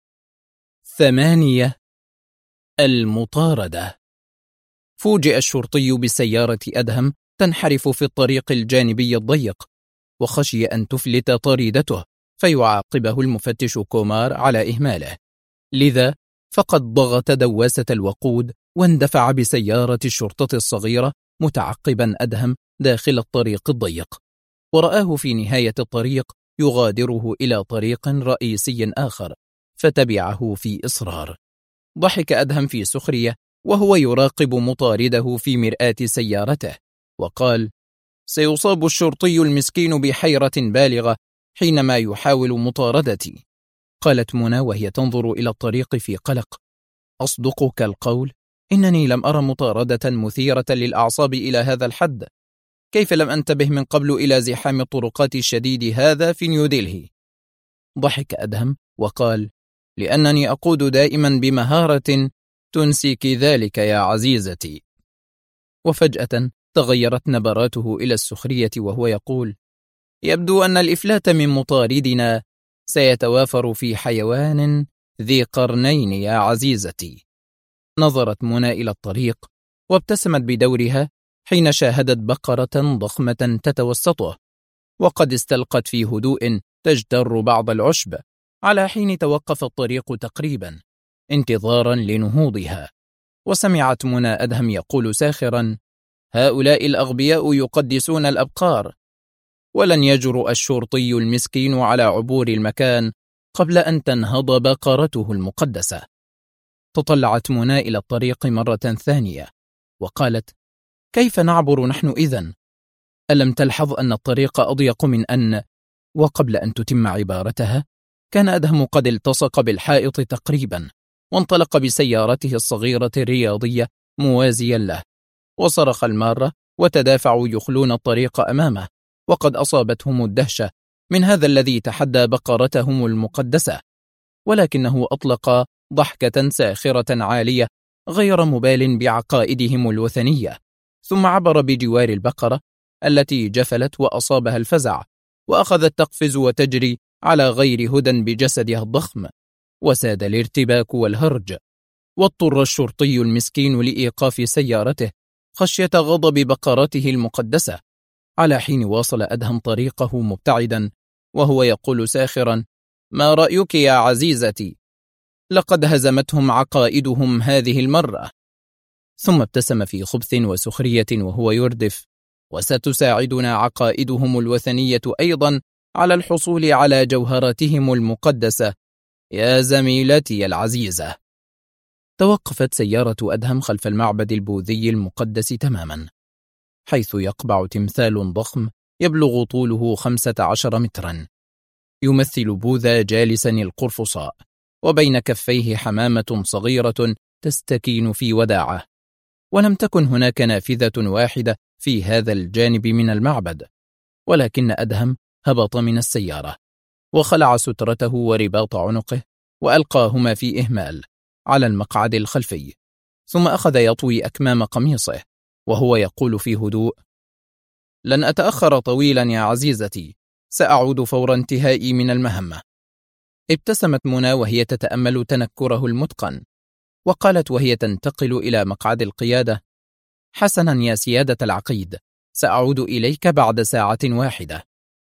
8. المطاردة. فوجئ الشرطي بسيارة أدهم تنحرف في الطريق الجانبي الضيق، وخشي أن تفلت طريدته فيعاقبه المفتش كومار على إهماله، لذا فقد ضغط دواسة الوقود واندفع بسيارة الشرطة الصغيرة متعقبا أدهم داخل الطريق الضيق، ورآه في نهاية الطريق يغادره إلى طريق رئيسي آخر، فتبعه في إصرار. ضحك أدهم في سخرية وهو يراقب مطارده في مرآة سيارته، وقال: سيصاب الشرطي المسكين بحيرة بالغة حينما يحاول مطاردتي. قالت منى وهي تنظر إلى الطريق في قلق: أصدقك القول، إنني لم أرى مطاردة مثيرة للأعصاب إلى هذا الحد. كيف لم أنتبه من قبل إلى زحام الطرقات الشديد هذا في نيودلهي؟ ضحك أدهم وقال: لأنني أقود دائما بمهارة تنسيك ذلك يا عزيزتي. وفجأة تغيرت نبراته إلى السخرية وهو يقول: يبدو أن الإفلات من مطاردنا سيتوافر في حيوان ذي قرنين يا عزيزتي. نظرت منى إلى الطريق وابتسمت بدورها حين شاهدت بقرة ضخمة تتوسطه، وقد استلقت في هدوء تجتر بعض العشب، على حين توقف الطريق تقريبا انتظارا لنهوضها. وسمعت منى أدهم يقول ساخرا: هؤلاء الأغبياء يقدسون الأبقار، ولن يجرؤ الشرطي المسكين على عبور المكان قبل أن تنهض بقرته المقدسة. تطلعت منى إلى الطريق مرة ثانية وقالت: كيف نعبر نحن إذن؟ ألم تلحظ أن الطريق أضيق من أن... وقبل أن تتم عبارتها كان أدهم قد التصق بالحائط تقريبا، وانطلق بسيارته الصغيرة الرياضية موازيا له، وصرخ المارة وتدافعوا يخلون الطريق أمامه، وقد أصابتهم الدهشة من هذا الذي تحدى بقرتهم المقدسة، ولكنه أطلق ضحكة ساخرة عالية غير مبال بعقائدهم الوثنية، ثم عبر بجوار البقرة التي جفلت وأصابها الفزع، وأخذت تقفز وتجري على غير هدى بجسدها الضخم، وساد الارتباك والهرج، واضطر الشرطي المسكين لإيقاف سيارته خشية غضب بقرته المقدسة، على حين واصل أدهم طريقه مبتعدا وهو يقول ساخرا: ما رأيك يا عزيزتي؟ لقد هزمتهم عقائدهم هذه المرة. ثم ابتسم في خبث وسخرية وهو يردف: وستساعدنا عقائدهم الوثنية أيضا على الحصول على جوهرتهم المقدسة يا زميلتي العزيزة. توقفت سيارة أدهم خلف المعبد البوذي المقدس تماما، حيث يقبع تمثال ضخم يبلغ طوله 15 مترا، يمثل بوذا جالسا القرفصاء، وبين كفيه حمامة صغيرة تستكين في وداعة. ولم تكن هناك نافذة واحدة في هذا الجانب من المعبد، ولكن أدهم هبط من السيارة وخلع سترته ورباط عنقه وألقاهما في إهمال على المقعد الخلفي، ثم أخذ يطوي أكمام قميصه وهو يقول في هدوء: لن أتأخر طويلا يا عزيزتي، سأعود فور انتهائي من المهمة. ابتسمت منى وهي تتأمل تنكره المتقن، وقالت وهي تنتقل إلى مقعد القيادة: حسنا يا سيادة العقيد، سأعود إليك بعد ساعة واحدة.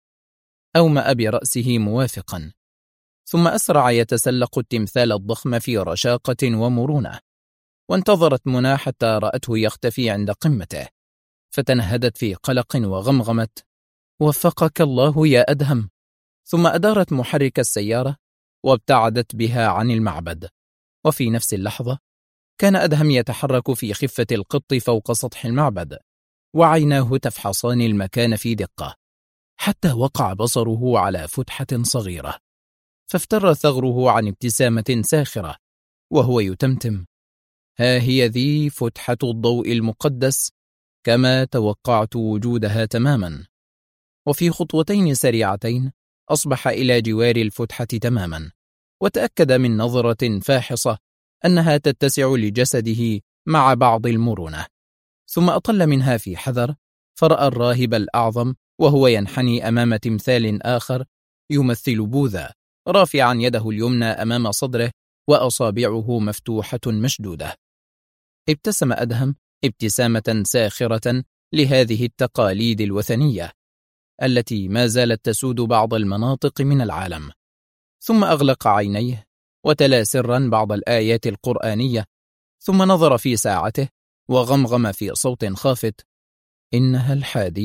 أومأ برأسه موافقا، ثم أسرع يتسلق التمثال الضخم في رشاقة ومرونة، وانتظرت منى حتى رأته يختفي عند قمته، فتنهدت في قلق وغمغمت: وفقك الله يا أدهم. ثم أدارت محرك السيارة وابتعدت بها عن المعبد. وفي نفس اللحظة كان أدهم يتحرك في خفة القط فوق سطح المعبد، وعيناه تفحصان المكان في دقة، حتى وقع بصره على فتحة صغيرة، فافتر ثغره عن ابتسامة ساخرة وهو يتمتم: ها هي ذي فتحة الضوء المقدس، كما توقعت وجودها تماما. وفي خطوتين سريعتين أصبح إلى جوار الفتحة تماما، وتأكد من نظرة فاحصة أنها تتسع لجسده مع بعض المرونة، ثم أطل منها في حذر، فرأى الراهب الأعظم وهو ينحني أمام تمثال آخر يمثل بوذا، رافعا يده اليمنى أمام صدره وأصابعه مفتوحة مشدودة. ابتسم أدهم ابتسامة ساخرة لهذه التقاليد الوثنية التي ما زالت تسود بعض المناطق من العالم، ثم أغلق عينيه وتلا سرا بعض الآيات القرآنية، ثم نظر في ساعته وغمغم في صوت خافت: إنها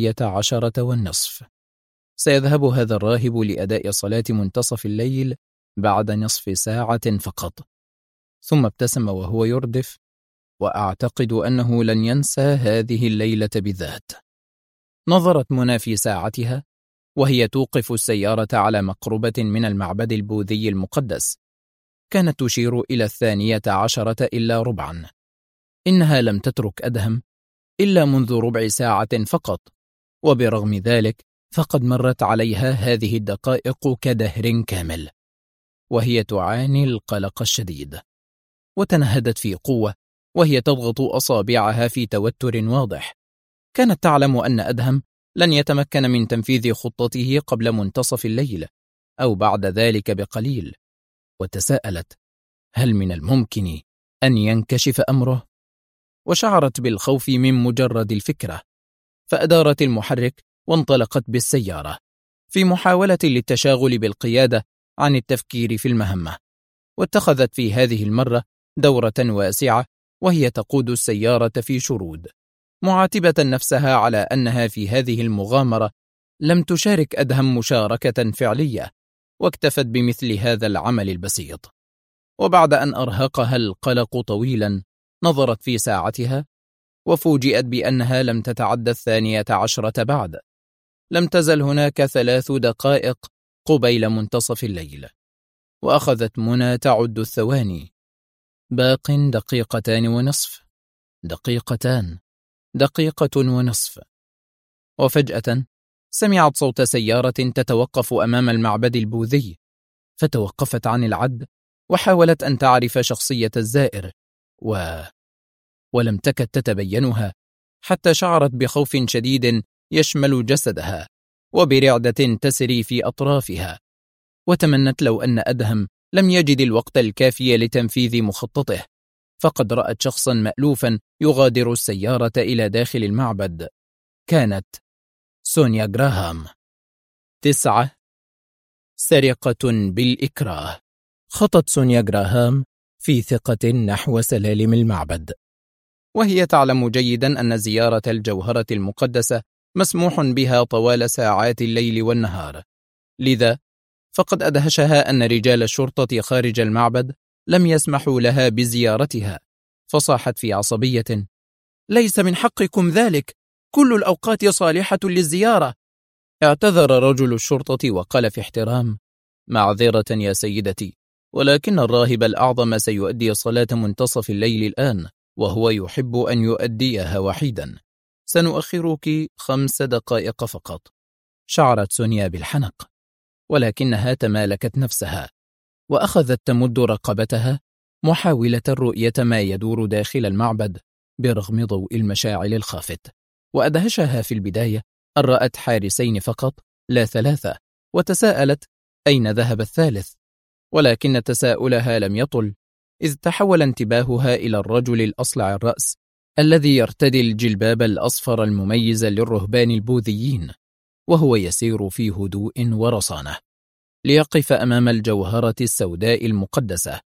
11:10 سيذهب هذا الراهب لأداء صلاة منتصف الليل بعد نصف ساعة فقط. ثم ابتسم وهو يردف: وأعتقد أنه لن ينسى هذه الليلة بالذات. نظرت منى في ساعتها وهي توقف السيارة على مقربة من المعبد البوذي المقدس، كانت تشير إلى 12:10 إنها لم تترك أدهم إلا منذ ربع ساعة فقط، وبرغم ذلك فقد مرت عليها هذه الدقائق كدهر كامل، وهي تعاني القلق الشديد. وتنهدت في قوة وهي تضغط أصابعها في توتر واضح. كانت تعلم أن أدهم لن يتمكن من تنفيذ خطته قبل منتصف الليل أو بعد ذلك بقليل، وتساءلت: هل من الممكن أن ينكشف أمره؟ وشعرت بالخوف من مجرد الفكرة، فأدارت المحرك وانطلقت بالسيارة في محاولة للتشاغل بالقيادة عن التفكير في المهمة. واتخذت في هذه المرة دورة واسعة وهي تقود السيارة في شرود، معاتبة نفسها على أنها في هذه المغامرة لم تشارك أدهم مشاركة فعلية، واكتفت بمثل هذا العمل البسيط. وبعد أن أرهقها القلق طويلا نظرت في ساعتها وفوجئت بأنها لم تتعدى 12 بعد. لم تزل هناك 3 دقائق قبيل منتصف الليل، وأخذت منى تعد الثواني: باق 1.5 دقيقة، 1.5 وفجأة سمعت صوت سيارة تتوقف أمام المعبد البوذي، فتوقفت عن العد وحاولت أن تعرف شخصية الزائر ولم تكد تتبينها، حتى شعرت بخوف شديد يشمل جسدها وبرعدة تسري في أطرافها، وتمنت لو أن أدهم لم يجد الوقت الكافي لتنفيذ مخططه، فقد رأت شخصا مألوفا يغادر السيارة إلى داخل المعبد. كانت سونيا غراهام. 9. سرقة بالإكراه. خطت سونيا غراهام في ثقة نحو سلالم المعبد، وهي تعلم جيدا أن زيارة الجوهرة المقدسة مسموح بها طوال ساعات الليل والنهار، لذا فقد أدهشها أن رجال الشرطة خارج المعبد لم يسمحوا لها بزيارتها، فصاحت في عصبية: ليس من حقكم ذلك، كل الأوقات صالحة للزيارة. اعتذر رجل الشرطة وقال في احترام: معذرة يا سيدتي، ولكن الراهب الأعظم سيؤدي صلاة منتصف الليل الآن، وهو يحب أن يؤديها وحيدا. سنؤخرك 5 دقائق فقط. شعرت سونيا بالحنق، ولكنها تمالكت نفسها وأخذت تمد رقبتها محاولة رؤية ما يدور داخل المعبد برغم ضوء المشاعل الخافت. وأدهشها في البداية أن رأت حارسين فقط لا 3، وتساءلت أين ذهب الثالث، ولكن تساؤلها لم يطل، إذ تحول انتباهها إلى الرجل الأصلع الرأس الذي يرتدي الجلباب الأصفر المميز للرهبان البوذيين، وهو يسير في هدوء ورصانة ليقف أمام الجوهرة السوداء المقدسة،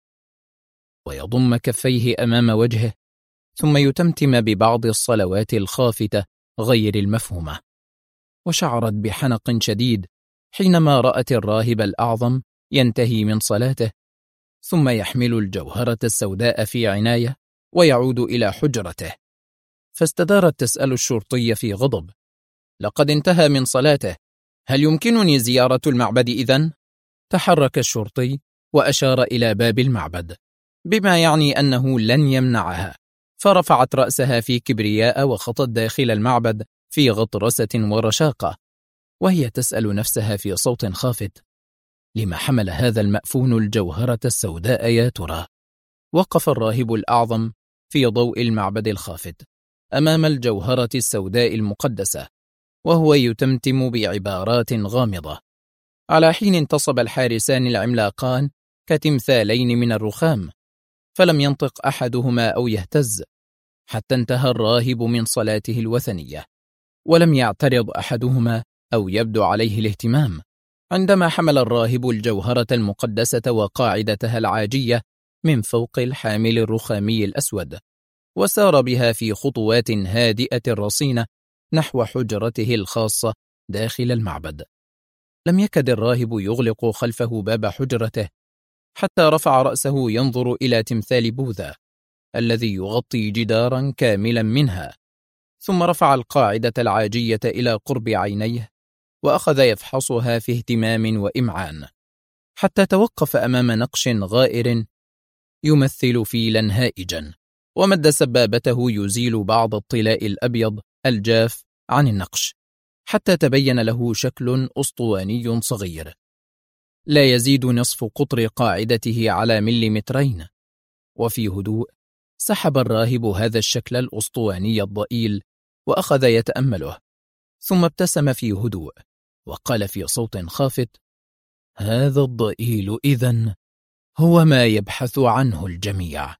ويضم كفيه أمام وجهه، ثم يتمتم ببعض الصلوات الخافتة غير المفهومة. وشعرت بحنق شديد حينما رأت الراهب الأعظم ينتهي من صلاته، ثم يحمل الجوهرة السوداء في عناية ويعود إلى حجرته. فاستدارت تسأل الشرطي في غضب: لقد انتهى من صلاته، هل يمكنني زيارة المعبد إذن؟ تحرك الشرطي وأشار إلى باب المعبد، بما يعني أنه لن يمنعها، فرفعت رأسها في كبرياء وخطت داخل المعبد في غطرسة ورشاقة، وهي تسأل نفسها في صوت خافت: لما حمل هذا المأفون الجوهرة السوداء يا ترى؟ وقف الراهب الأعظم في ضوء المعبد الخافت أمام الجوهرة السوداء المقدسة، وهو يتمتم بعبارات غامضة، على حين انتصب الحارسان العملاقان كتمثالين من الرخام، فلم ينطق أحدهما أو يهتز حتى انتهى الراهب من صلاته الوثنية، ولم يعترض أحدهما أو يبدو عليه الاهتمام عندما حمل الراهب الجوهرة المقدسة وقاعدتها العاجية من فوق الحامل الرخامي الأسود، وسار بها في خطوات هادئة رصينة نحو حجرته الخاصة داخل المعبد. لم يكد الراهب يغلق خلفه باب حجرته حتى رفع رأسه ينظر إلى تمثال بوذا الذي يغطي جدارا كاملا منها، ثم رفع القاعدة العاجية إلى قرب عينيه وأخذ يفحصها في اهتمام وإمعان، حتى توقف أمام نقش غائر يمثل فيلا هائجا، ومد سبابته يزيل بعض الطلاء الأبيض الجاف عن النقش حتى تبين له شكل أسطواني صغير لا يزيد نصف قطر قاعدته على 2 ملم. وفي هدوء سحب الراهب هذا الشكل الأسطواني الضئيل وأخذ يتأمله، ثم ابتسم في هدوء وقال في صوت خافت: هذا الضئيل إذن هو ما يبحث عنه الجميع.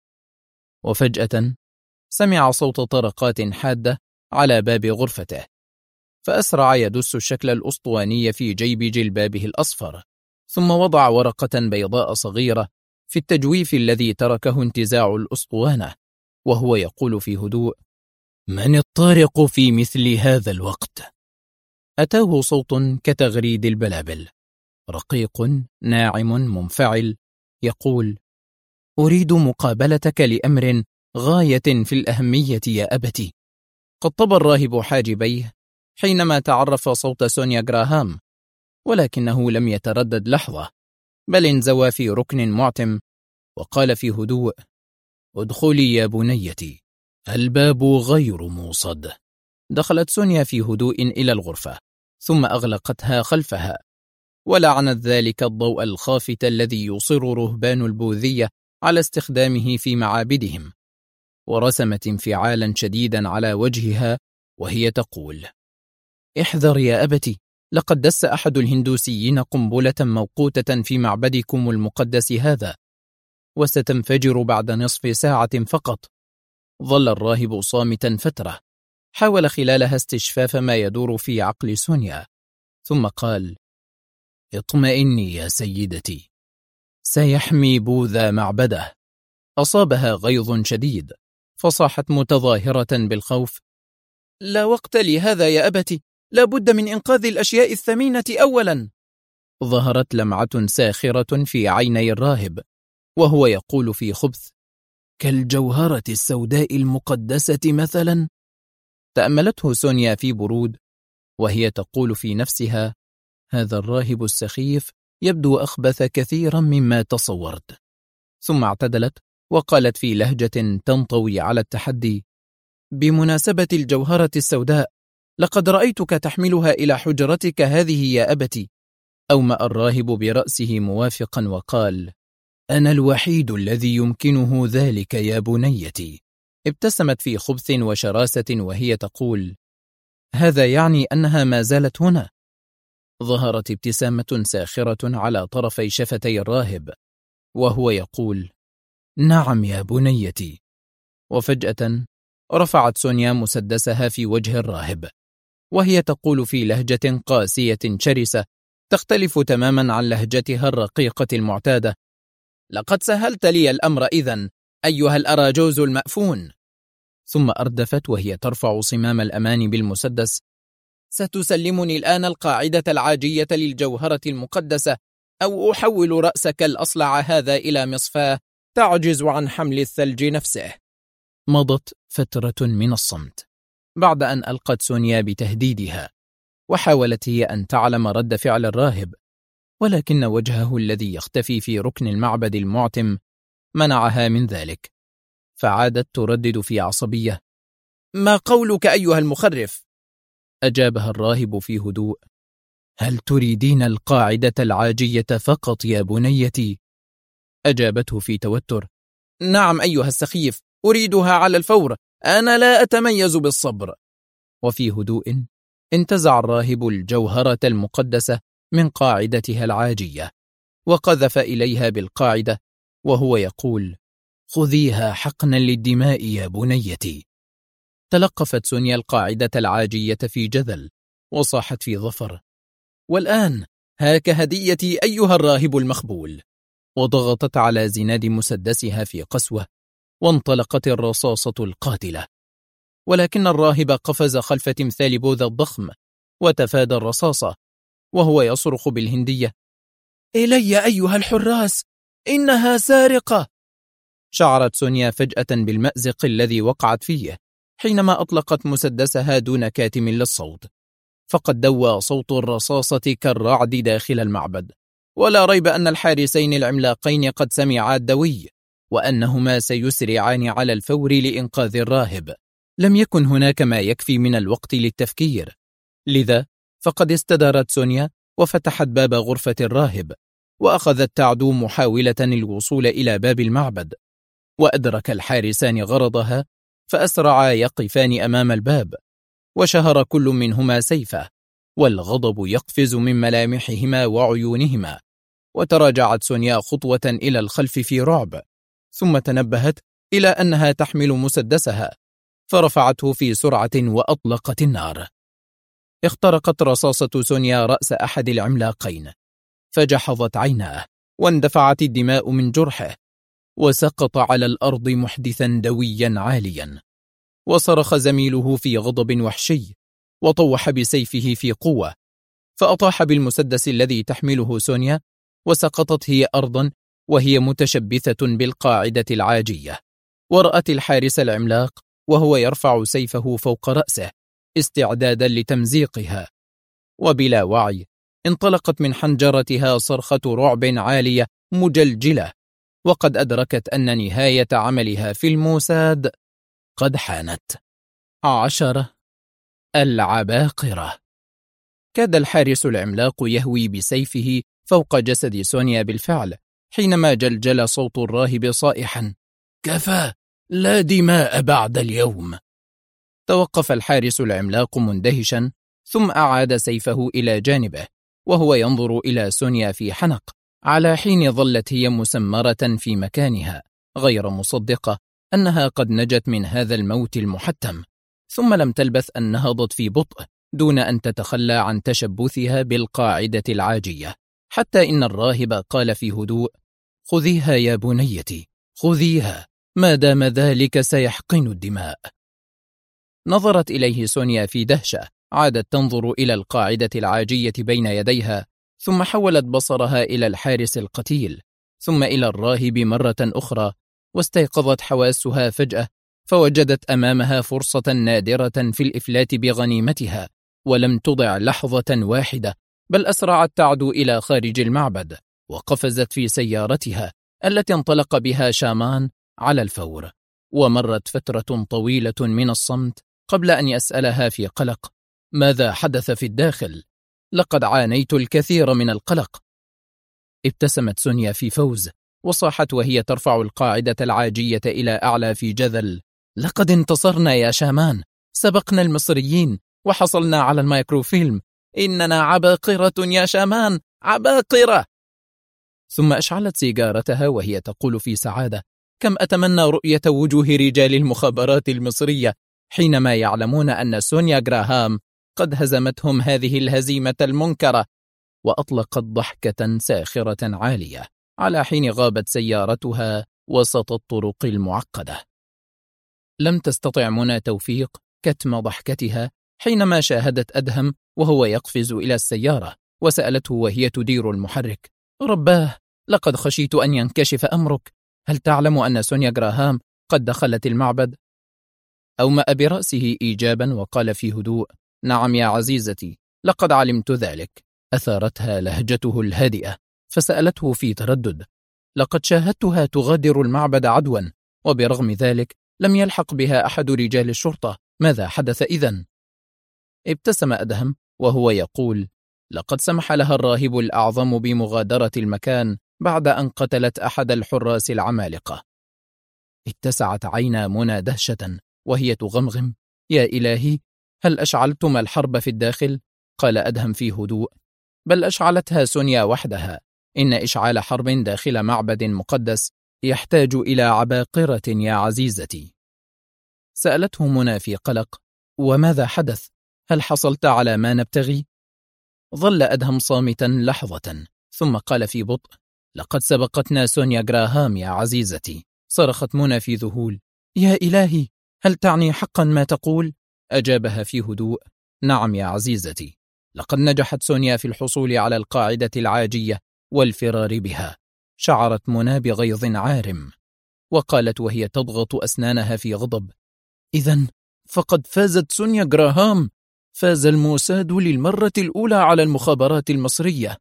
وفجأة سمع صوت طرقات حادة على باب غرفته، فأسرع يدس الشكل الأسطواني في جيب جلبابه الأصفر، ثم وضع ورقة بيضاء صغيرة في التجويف الذي تركه انتزاع الأسطوانة، وهو يقول في هدوء: من الطارق في مثل هذا الوقت؟ أتاه صوت كتغريد البلابل، رقيق ناعم منفعل، يقول: أريد مقابلتك لأمر غاية في الأهمية يا أبتي. قطب الراهب حاجبيه حينما تعرف صوت سونيا غراهام، ولكنه لم يتردد لحظة، بل انزوى في ركن معتم وقال في هدوء: ادخلي يا بنيتي، الباب غير موصد. دخلت سونيا في هدوء إلى الغرفة، ثم أغلقتها خلفها، ولعنت ذلك الضوء الخافت الذي يصر رهبان البوذية على استخدامه في معابدهم، ورسمت انفعالا شديدا على وجهها وهي تقول: احذر يا أبتي، لقد دس أحد الهندوسيين قنبلة موقوتة في معبدكم المقدس هذا، وستنفجر بعد نصف ساعة فقط. ظل الراهب صامتا فترة، حاول خلالها استشفاف ما يدور في عقل سونيا، ثم قال: اطمئني يا سيدتي، سيحمي بوذا معبده. أصابها غيظ شديد، فصاحت متظاهرة بالخوف: لا وقت لهذا يا أبتي، لا بد من إنقاذ الأشياء الثمينة أولا. ظهرت لمعة ساخرة في عيني الراهب وهو يقول في خبث: كالجوهرة السوداء المقدسة مثلا. تأملته سونيا في برود وهي تقول في نفسها: هذا الراهب السخيف يبدو أخبث كثيرا مما تصورت. ثم اعتدلت وقالت في لهجة تنطوي على التحدي: بمناسبة الجوهرة السوداء، لقد رأيتك تحملها إلى حجرتك هذه يا أبتي. أومأ الراهب برأسه موافقا وقال: أنا الوحيد الذي يمكنه ذلك يا بنيتي. ابتسمت في خبث وشراسة وهي تقول: هذا يعني أنها ما زالت هنا. ظهرت ابتسامة ساخرة على طرفي شفتي الراهب وهو يقول: نعم يا بنيتي. وفجأة رفعت سونيا مسدسها في وجه الراهب وهي تقول في لهجة قاسية شرسة تختلف تماما عن لهجتها الرقيقة المعتادة: لقد سهلت لي الأمر إذن أيها الأراجوز المأفون. ثم أردفت وهي ترفع صمام الأمان بالمسدس: ستسلمني الآن القاعدة العاجية للجوهرة المقدسة، أو أحول رأسك الأصلع هذا إلى مصفاة تعجز عن حمل الثلج نفسه. مضت فترة من الصمت بعد أن ألقت سونيا بتهديدها، وحاولت هي أن تعلم رد فعل الراهب، ولكن وجهه الذي يختفي في ركن المعبد المعتم منعها من ذلك، فعادت تردد في عصبية: ما قولك أيها المخرف؟ أجابها الراهب في هدوء: هل تريدين القاعدة العاجية فقط يا بنيتي؟ أجابته في توتر: نعم أيها السخيف، أريدها على الفور، أنا لا أتميز بالصبر. وفي هدوء انتزع الراهب الجوهرة المقدسة من قاعدتها العاجية وقذف إليها بالقاعدة وهو يقول: خذيها حقنا للدماء يا بنيتي. تلقفت سونيا القاعدة العاجية في جذل وصاحت في ظفر: والآن هاك هديتي أيها الراهب المخبول. وضغطت على زناد مسدسها في قسوة وانطلقت الرصاصة القاتلة، ولكن الراهب قفز خلف تمثال بوذا الضخم وتفادى الرصاصة وهو يصرخ بالهندية: إلي أيها الحراس، إنها سارقة. شعرت سونيا فجأة بالمأزق الذي وقعت فيه حينما أطلقت مسدسها دون كاتم للصوت، فقد دوى صوت الرصاصة كالرعد داخل المعبد، ولا ريب أن الحارسين العملاقين قد سمعا الدوي وأنهما سيسرعان على الفور لإنقاذ الراهب. لم يكن هناك ما يكفي من الوقت للتفكير، لذا فقد استدارت سونيا وفتحت باب غرفة الراهب وأخذت تعدو محاولة الوصول إلى باب المعبد، وأدرك الحارسان غرضها فأسرعا يقفان أمام الباب، وشهر كل منهما سيفه والغضب يقفز من ملامحهما وعيونهما. وتراجعت سونيا خطوة إلى الخلف في رعب، ثم تنبهت إلى أنها تحمل مسدسها فرفعته في سرعة وأطلقت النار. اخترقت رصاصة سونيا رأس أحد العملاقين فجحظت عيناه واندفعت الدماء من جرحه وسقط على الأرض محدثا دويا عاليا. وصرخ زميله في غضب وحشي وطوح بسيفه في قوة، فأطاح بالمسدس الذي تحمله سونيا وسقطت هي أرضا وهي متشبثة بالقاعدة العاجية. ورأت الحارس العملاق وهو يرفع سيفه فوق رأسه استعدادا لتمزيقها، وبلا وعي انطلقت من حنجرتها صرخة رعب عالية مجلجلة، وقد أدركت أن نهاية عملها في الموساد قد حانت. 10. العباقرة. كاد الحارس العملاق يهوي بسيفه فوق جسد سونيا بالفعل حينما جلجل صوت الراهب صائحا: كفى، لا دماء بعد اليوم. توقف الحارس العملاق مندهشا، ثم أعاد سيفه إلى جانبه وهو ينظر إلى سونيا في حنق، على حين ظلت هي مسمرة في مكانها غير مصدقة أنها قد نجت من هذا الموت المحتم. ثم لم تلبث أن نهضت في بطء دون أن تتخلى عن تشبثها بالقاعدة العاجية، حتى إن الراهب قال في هدوء: خذيها يا بنيتي، خذيها، ما دام ذلك سيحقن الدماء. نظرت إليه سونيا في دهشة، عادت تنظر إلى القاعدة العاجية بين يديها، ثم حولت بصرها إلى الحارس القتيل، ثم إلى الراهب مرة أخرى، واستيقظت حواسها فجأة فوجدت أمامها فرصة نادرة في الإفلات بغنيمتها، ولم تضع لحظة واحدة بل أسرعت تعدو إلى خارج المعبد، وقفزت في سيارتها التي انطلق بها شامان على الفور. ومرت فترة طويلة من الصمت قبل أن يسألها في قلق: ماذا حدث في الداخل؟ لقد عانيت الكثير من القلق. ابتسمت سونيا في فوز، وصاحت وهي ترفع القاعدة العاجية إلى أعلى في جذل: لقد انتصرنا يا شامان، سبقنا المصريين وحصلنا على المايكروفيلم، إننا عباقرة يا شامان، عباقرة. ثم أشعلت سيجارتها وهي تقول في سعادة: كم أتمنى رؤية وجوه رجال المخابرات المصرية حينما يعلمون أن سونيا غراهام قد هزمتهم هذه الهزيمة المنكرة. وأطلقت ضحكة ساخرة عالية على حين غابت سيارتها وسط الطرق المعقدة. لم تستطع منى توفيق كتم ضحكتها حينما شاهدت أدهم وهو يقفز إلى السيارة، وسألته وهي تدير المحرك: رباه، لقد خشيت أن ينكشف أمرك، هل تعلم أن سونيا غراهام قد دخلت المعبد؟ أومأ برأسه إيجابا وقال في هدوء: نعم يا عزيزتي، لقد علمت ذلك. أثارتها لهجته الهادئة، فسألته في تردد: لقد شاهدتها تغادر المعبد عدوا، وبرغم ذلك لم يلحق بها أحد رجال الشرطة، ماذا حدث إذن؟ ابتسم أدهم وهو يقول: لقد سمح لها الراهب الأعظم بمغادرة المكان بعد أن قتلت أحد الحراس العمالقة. اتسعت عينا منى دهشة وهي تغمغم: يا إلهي، هل أشعلتم الحرب في الداخل؟ قال أدهم في هدوء: بل أشعلتها سونيا وحدها، إن إشعال حرب داخل معبد مقدس يحتاج إلى عباقرة يا عزيزتي. سألته منى في قلق: وماذا حدث؟ هل حصلت على ما نبتغي؟ ظل أدهم صامتا لحظة، ثم قال في بطء: لقد سبقتنا سونيا غراهام يا عزيزتي. صرخت منى في ذهول: يا إلهي، هل تعني حقا ما تقول؟ أجابها في هدوء: نعم يا عزيزتي، لقد نجحت سونيا في الحصول على القاعدة العاجية والفرار بها. شعرت منى بغيظ عارم، وقالت وهي تضغط أسنانها في غضب: إذن فقد فازت سونيا غراهام، فاز الموساد للمرة الأولى على المخابرات المصرية.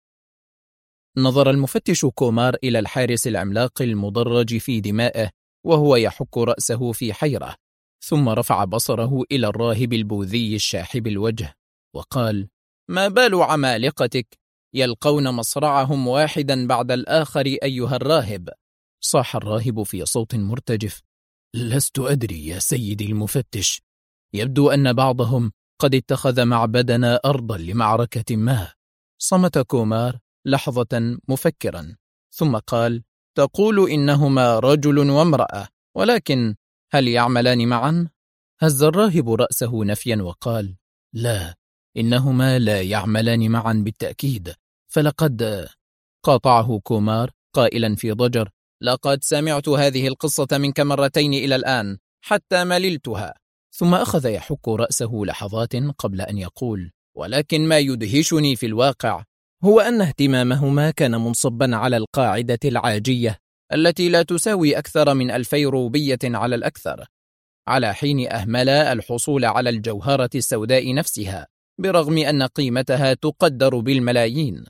نظر المفتش كومار إلى الحارس العملاق المدرج في دمائه وهو يحك رأسه في حيرة، ثم رفع بصره إلى الراهب البوذي الشاحب الوجه وقال: ما بال عمالقتك يلقون مصرعهم واحدا بعد الآخر أيها الراهب؟ صاح الراهب في صوت مرتجف: لست أدري يا سيدي المفتش، يبدو أن بعضهم قد اتخذ معبدنا أرضا لمعركة ما. صمت كومار لحظة مفكرا، ثم قال: تقول إنهما رجل وامرأة، ولكن هل يعملان معا؟ هز الراهب رأسه نفيا وقال: لا، إنهما لا يعملان معا بالتأكيد، فلقد... قاطعه كومار قائلا في ضجر: لقد سمعت هذه القصة منك مرتين إلى الآن حتى مللتها. ثم أخذ يحك رأسه لحظات قبل أن يقول: ولكن ما يدهشني في الواقع هو أن اهتمامهما كان منصبا على القاعدة العاجية التي لا تساوي أكثر من 2000 روبية على الأكثر، على حين أهملا الحصول على الجوهرة السوداء نفسها برغم أن قيمتها تقدر بالملايين.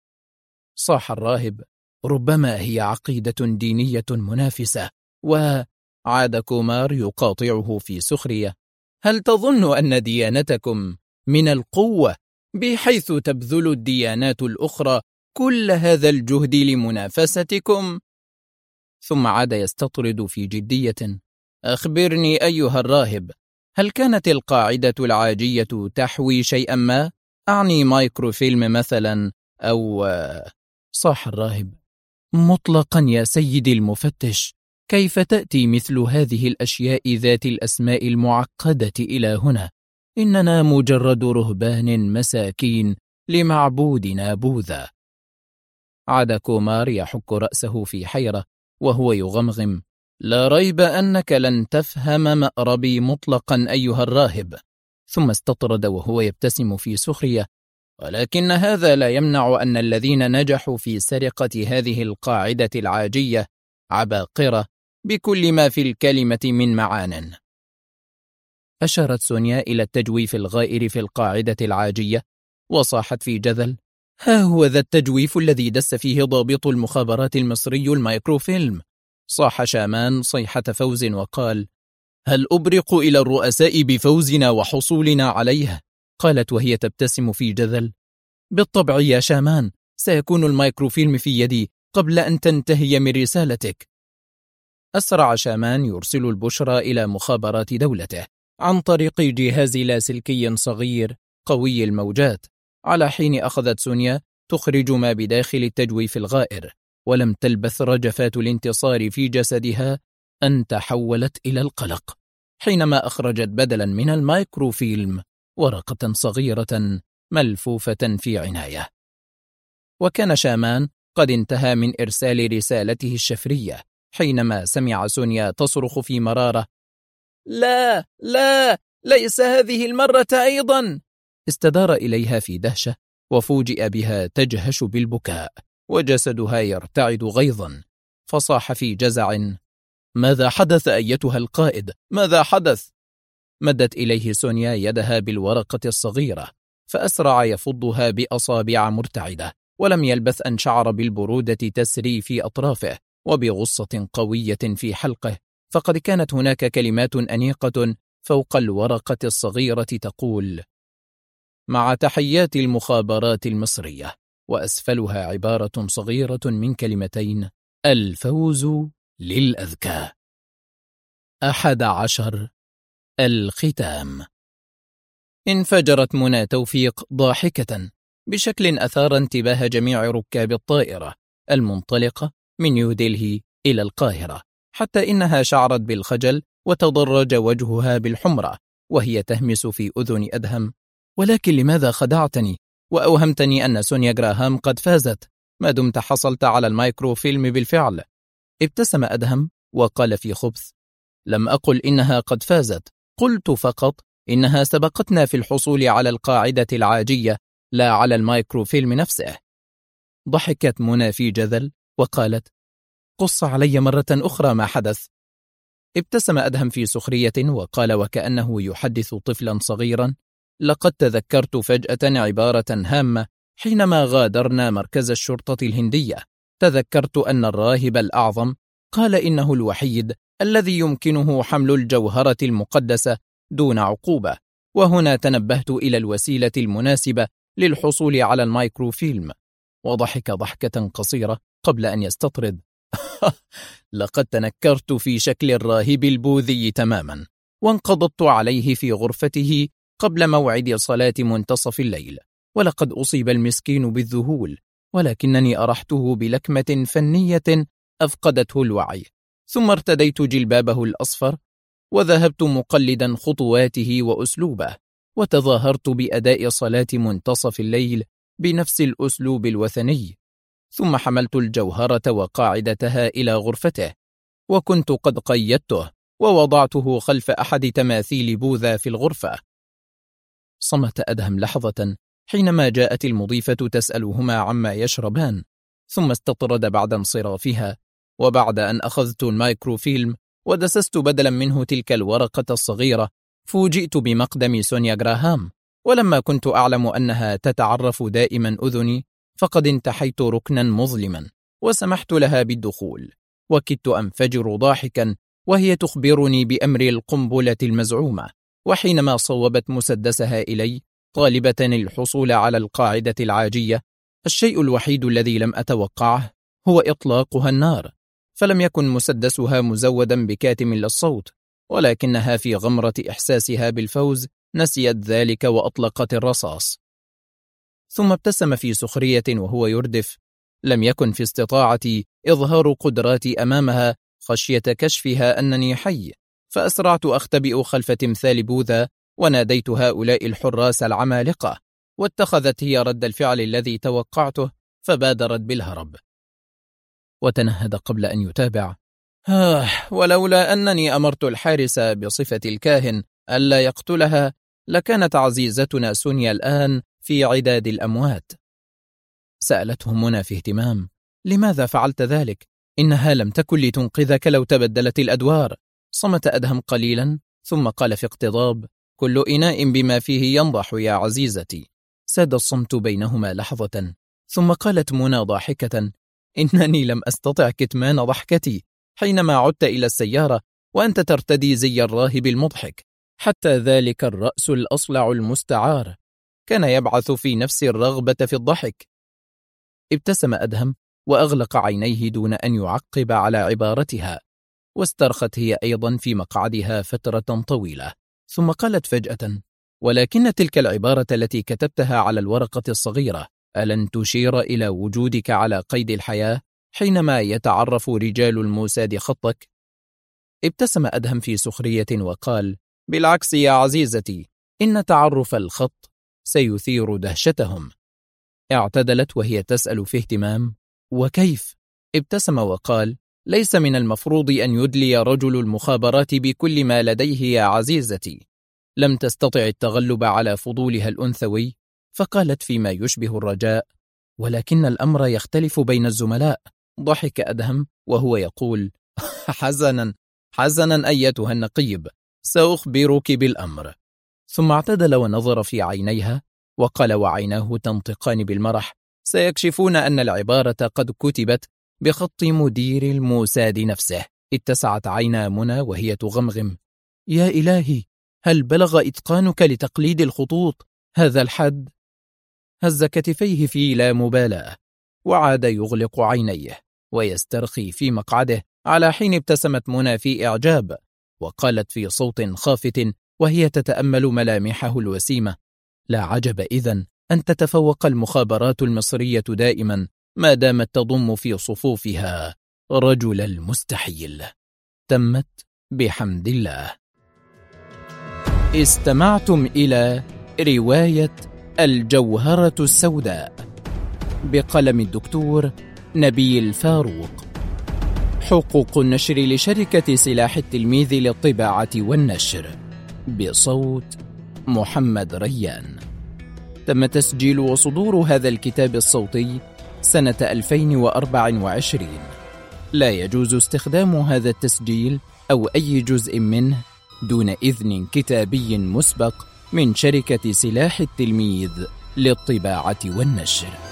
صاح الراهب: ربما هي عقيدة دينية منافسة. وعاد كومار يقاطعه في سخرية: هل تظن أن ديانتكم من القوة بحيث تبذل الديانات الأخرى كل هذا الجهد لمنافستكم؟ ثم عاد يستطرد في جدية: أخبرني أيها الراهب، هل كانت القاعدة العاجية تحوي شيئا ما؟ أعني مايكروفيلم مثلا أو... صاح الراهب: مطلقا يا سيدي المفتش، كيف تأتي مثل هذه الأشياء ذات الأسماء المعقدة إلى هنا؟ إننا مجرد رهبان مساكين لمعبودنا بوذا. عاد كومار يحك رأسه في حيرة وهو يغمغم: لا ريب أنك لن تفهم مأربي مطلقا أيها الراهب. ثم استطرد وهو يبتسم في سخرية: ولكن هذا لا يمنع أن الذين نجحوا في سرقة هذه القاعدة العاجية عباقرة بكل ما في الكلمة من معان. أشارت سونيا إلى التجويف الغائر في القاعدة العاجية وصاحت في جذل: ها هو ذا التجويف الذي دس فيه ضابط المخابرات المصري المايكروفيلم. صاح شامان صيحة فوز وقال: هل أبرق إلى الرؤساء بفوزنا وحصولنا عليه؟ قالت وهي تبتسم في جذل: بالطبع يا شامان، سيكون المايكروفيلم في يدي قبل أن تنتهي من رسالتك. أسرع شامان يرسل البشرى إلى مخابرات دولته عن طريق جهاز لاسلكي صغير قوي الموجات، على حين أخذت سونيا تخرج ما بداخل التجويف الغائر، ولم تلبث رجفات الانتصار في جسدها أن تحولت إلى القلق حينما أخرجت بدلا من المايكروفيلم ورقة صغيرة ملفوفة في عناية. وكان شامان قد انتهى من إرسال رسالته الشفرية حينما سمع سونيا تصرخ في مرارة: لا لا، ليس هذه المرة أيضا. استدار إليها في دهشة وفوجئ بها تجهش بالبكاء وجسدها يرتعد غيظا، فصاح في جزع: ماذا حدث أيتها القائد؟ ماذا حدث؟ مدت إليه سونيا يدها بالورقة الصغيرة، فأسرع يفضها بأصابع مرتعدة، ولم يلبث أن شعر بالبرودة تسري في أطرافه وبغصة قوية في حلقه، فقد كانت هناك كلمات أنيقة فوق الورقة الصغيرة تقول: مع تحيات المخابرات المصرية، وأسفلها عبارة صغيرة من كلمتين: الفوز للأذكى. 11. الختام. انفجرت منى توفيق ضاحكة بشكل أثار انتباه جميع ركاب الطائرة المنطلقة من نيودلهي إلى القاهرة، حتى إنها شعرت بالخجل وتضرج وجهها بالحمرة وهي تهمس في أذن أدهم: ولكن لماذا خدعتني وأوهمتني أن سونيا جراهام قد فازت ما دمت حصلت على المايكروفيلم بالفعل؟ ابتسم أدهم وقال في خبث: لم أقل إنها قد فازت، قلت فقط إنها سبقتنا في الحصول على القاعدة العاجية لا على المايكروفيلم نفسه. ضحكت منى في جذل وقالت: قص علي مرة أخرى ما حدث. ابتسم أدهم في سخرية وقال وكأنه يحدث طفلا صغيرا: لقد تذكرت فجأة عبارة هامة حينما غادرنا مركز الشرطة الهندية. تذكرت أن الراهب الأعظم قال إنه الوحيد الذي يمكنه حمل الجوهرة المقدسة دون عقوبة، وهنا تنبهت إلى الوسيلة المناسبة للحصول على المايكروفيلم. وضحك ضحكة قصيرة قبل أن يستطرد: لقد تنكرت في شكل الراهب البوذي تماما، وانقضضت عليه في غرفته قبل موعد صلاة منتصف الليل، ولقد أصيب المسكين بالذهول، ولكنني أرحته بلكمة فنية أفقدته الوعي، ثم ارتديت جلبابه الأصفر وذهبت مقلدا خطواته وأسلوبه، وتظاهرت بأداء صلاة منتصف الليل بنفس الأسلوب الوثني، ثم حملت الجوهرة وقاعدتها إلى غرفته، وكنت قد قيدته ووضعته خلف أحد تماثيل بوذا في الغرفة. صمت أدهم لحظة حينما جاءت المضيفة تسألهما عما يشربان، ثم استطرد بعد انصرافها. وبعد أن أخذت المايكروفيلم ودسست بدلا منه تلك الورقة الصغيرة، فوجئت بمقدم سونيا جراهام، ولما كنت أعلم أنها تتعرف دائما أذني فقد انتحيت ركنا مظلما وسمحت لها بالدخول، وكدت أنفجر ضاحكا وهي تخبرني بأمر القنبلة المزعومة. وحينما صوبت مسدسها إلي طالبة الحصول على القاعدة العاجية، الشيء الوحيد الذي لم أتوقعه هو إطلاقها النار، فلم يكن مسدسها مزودا بكاتم للصوت، ولكنها في غمرة إحساسها بالفوز نسيت ذلك وأطلقت الرصاص. ثم ابتسم في سخرية وهو يردف: لم يكن في استطاعتي إظهار قدراتي أمامها خشية كشفها أنني حي، فأسرعت أختبئ خلف تمثال بوذا وناديت هؤلاء الحراس العمالقة، واتخذت هي رد الفعل الذي توقعته فبادرت بالهرب. وتنهد قبل أن يتابع: ولولا أنني أمرت الحارس بصفة الكاهن ألا يقتلها لكانت عزيزتنا سونيا الآن في عداد الأموات. سألته منى في اهتمام: لماذا فعلت ذلك؟ إنها لم تكن لتنقذك لو تبدلت الأدوار. صمت أدهم قليلا ثم قال في اقتضاب: كل إناء بما فيه ينضح يا عزيزتي، ساد الصمت بينهما لحظة، ثم قالت منى ضاحكة: إنني لم أستطع كتمان ضحكتي حينما عدت إلى السيارة وأنت ترتدي زي الراهب المضحك، حتى ذلك الرأس الأصلع المستعار كان يبعث في نفسي الرغبة في الضحك. ابتسم أدهم وأغلق عينيه دون أن يعقب على عبارتها، واسترخت هي أيضا في مقعدها فترة طويلة، ثم قالت فجأة: ولكن تلك العبارة التي كتبتها على الورقة الصغيرة ألن تشير إلى وجودك على قيد الحياة حينما يتعرف رجال الموساد خطك؟ ابتسم أدهم في سخرية وقال: بالعكس يا عزيزتي، إن تعرف الخط سيثير دهشتهم. اعتدلت وهي تسأل في اهتمام: وكيف؟ ابتسم وقال: ليس من المفروض أن يدلي رجل المخابرات بكل ما لديه يا عزيزتي. لم تستطع التغلب على فضولها الأنثوي، فقالت فيما يشبه الرجاء: ولكن الأمر يختلف بين الزملاء. ضحك أدهم وهو يقول: حسنا أيتها النقيب، سأخبرك بالأمر. ثم اعتدل ونظر في عينيها وقال وعيناه تنطقان بالمرح: سيكشفون أن العبارة قد كتبت بخط مدير الموساد نفسه. اتسعت عينا منى وهي تغمغم: يا إلهي، هل بلغ إتقانك لتقليد الخطوط هذا الحد؟ هز كتفيه في لا مبالاة، وعاد يغلق عينيه ويسترخي في مقعده، على حين ابتسمت منى في إعجاب وقالت في صوت خافت وهي تتأمل ملامحه الوسيمة: لا عجب إذن أن تتفوق المخابرات المصرية دائما ما دامت تضم في صفوفها رجل المستحيل. تمت بحمد الله. استمعتم إلى رواية الجوهرة السوداء بقلم الدكتور نبيل فاروق. حقوق النشر لشركة سلاح التلميذ للطباعة والنشر، بصوت محمد ريان. تم تسجيل وصدور هذا الكتاب الصوتي سنة 2024. لا يجوز استخدام هذا التسجيل أو أي جزء منه دون إذن كتابي مسبق من شركة سلاح التلميذ للطباعة والنشر.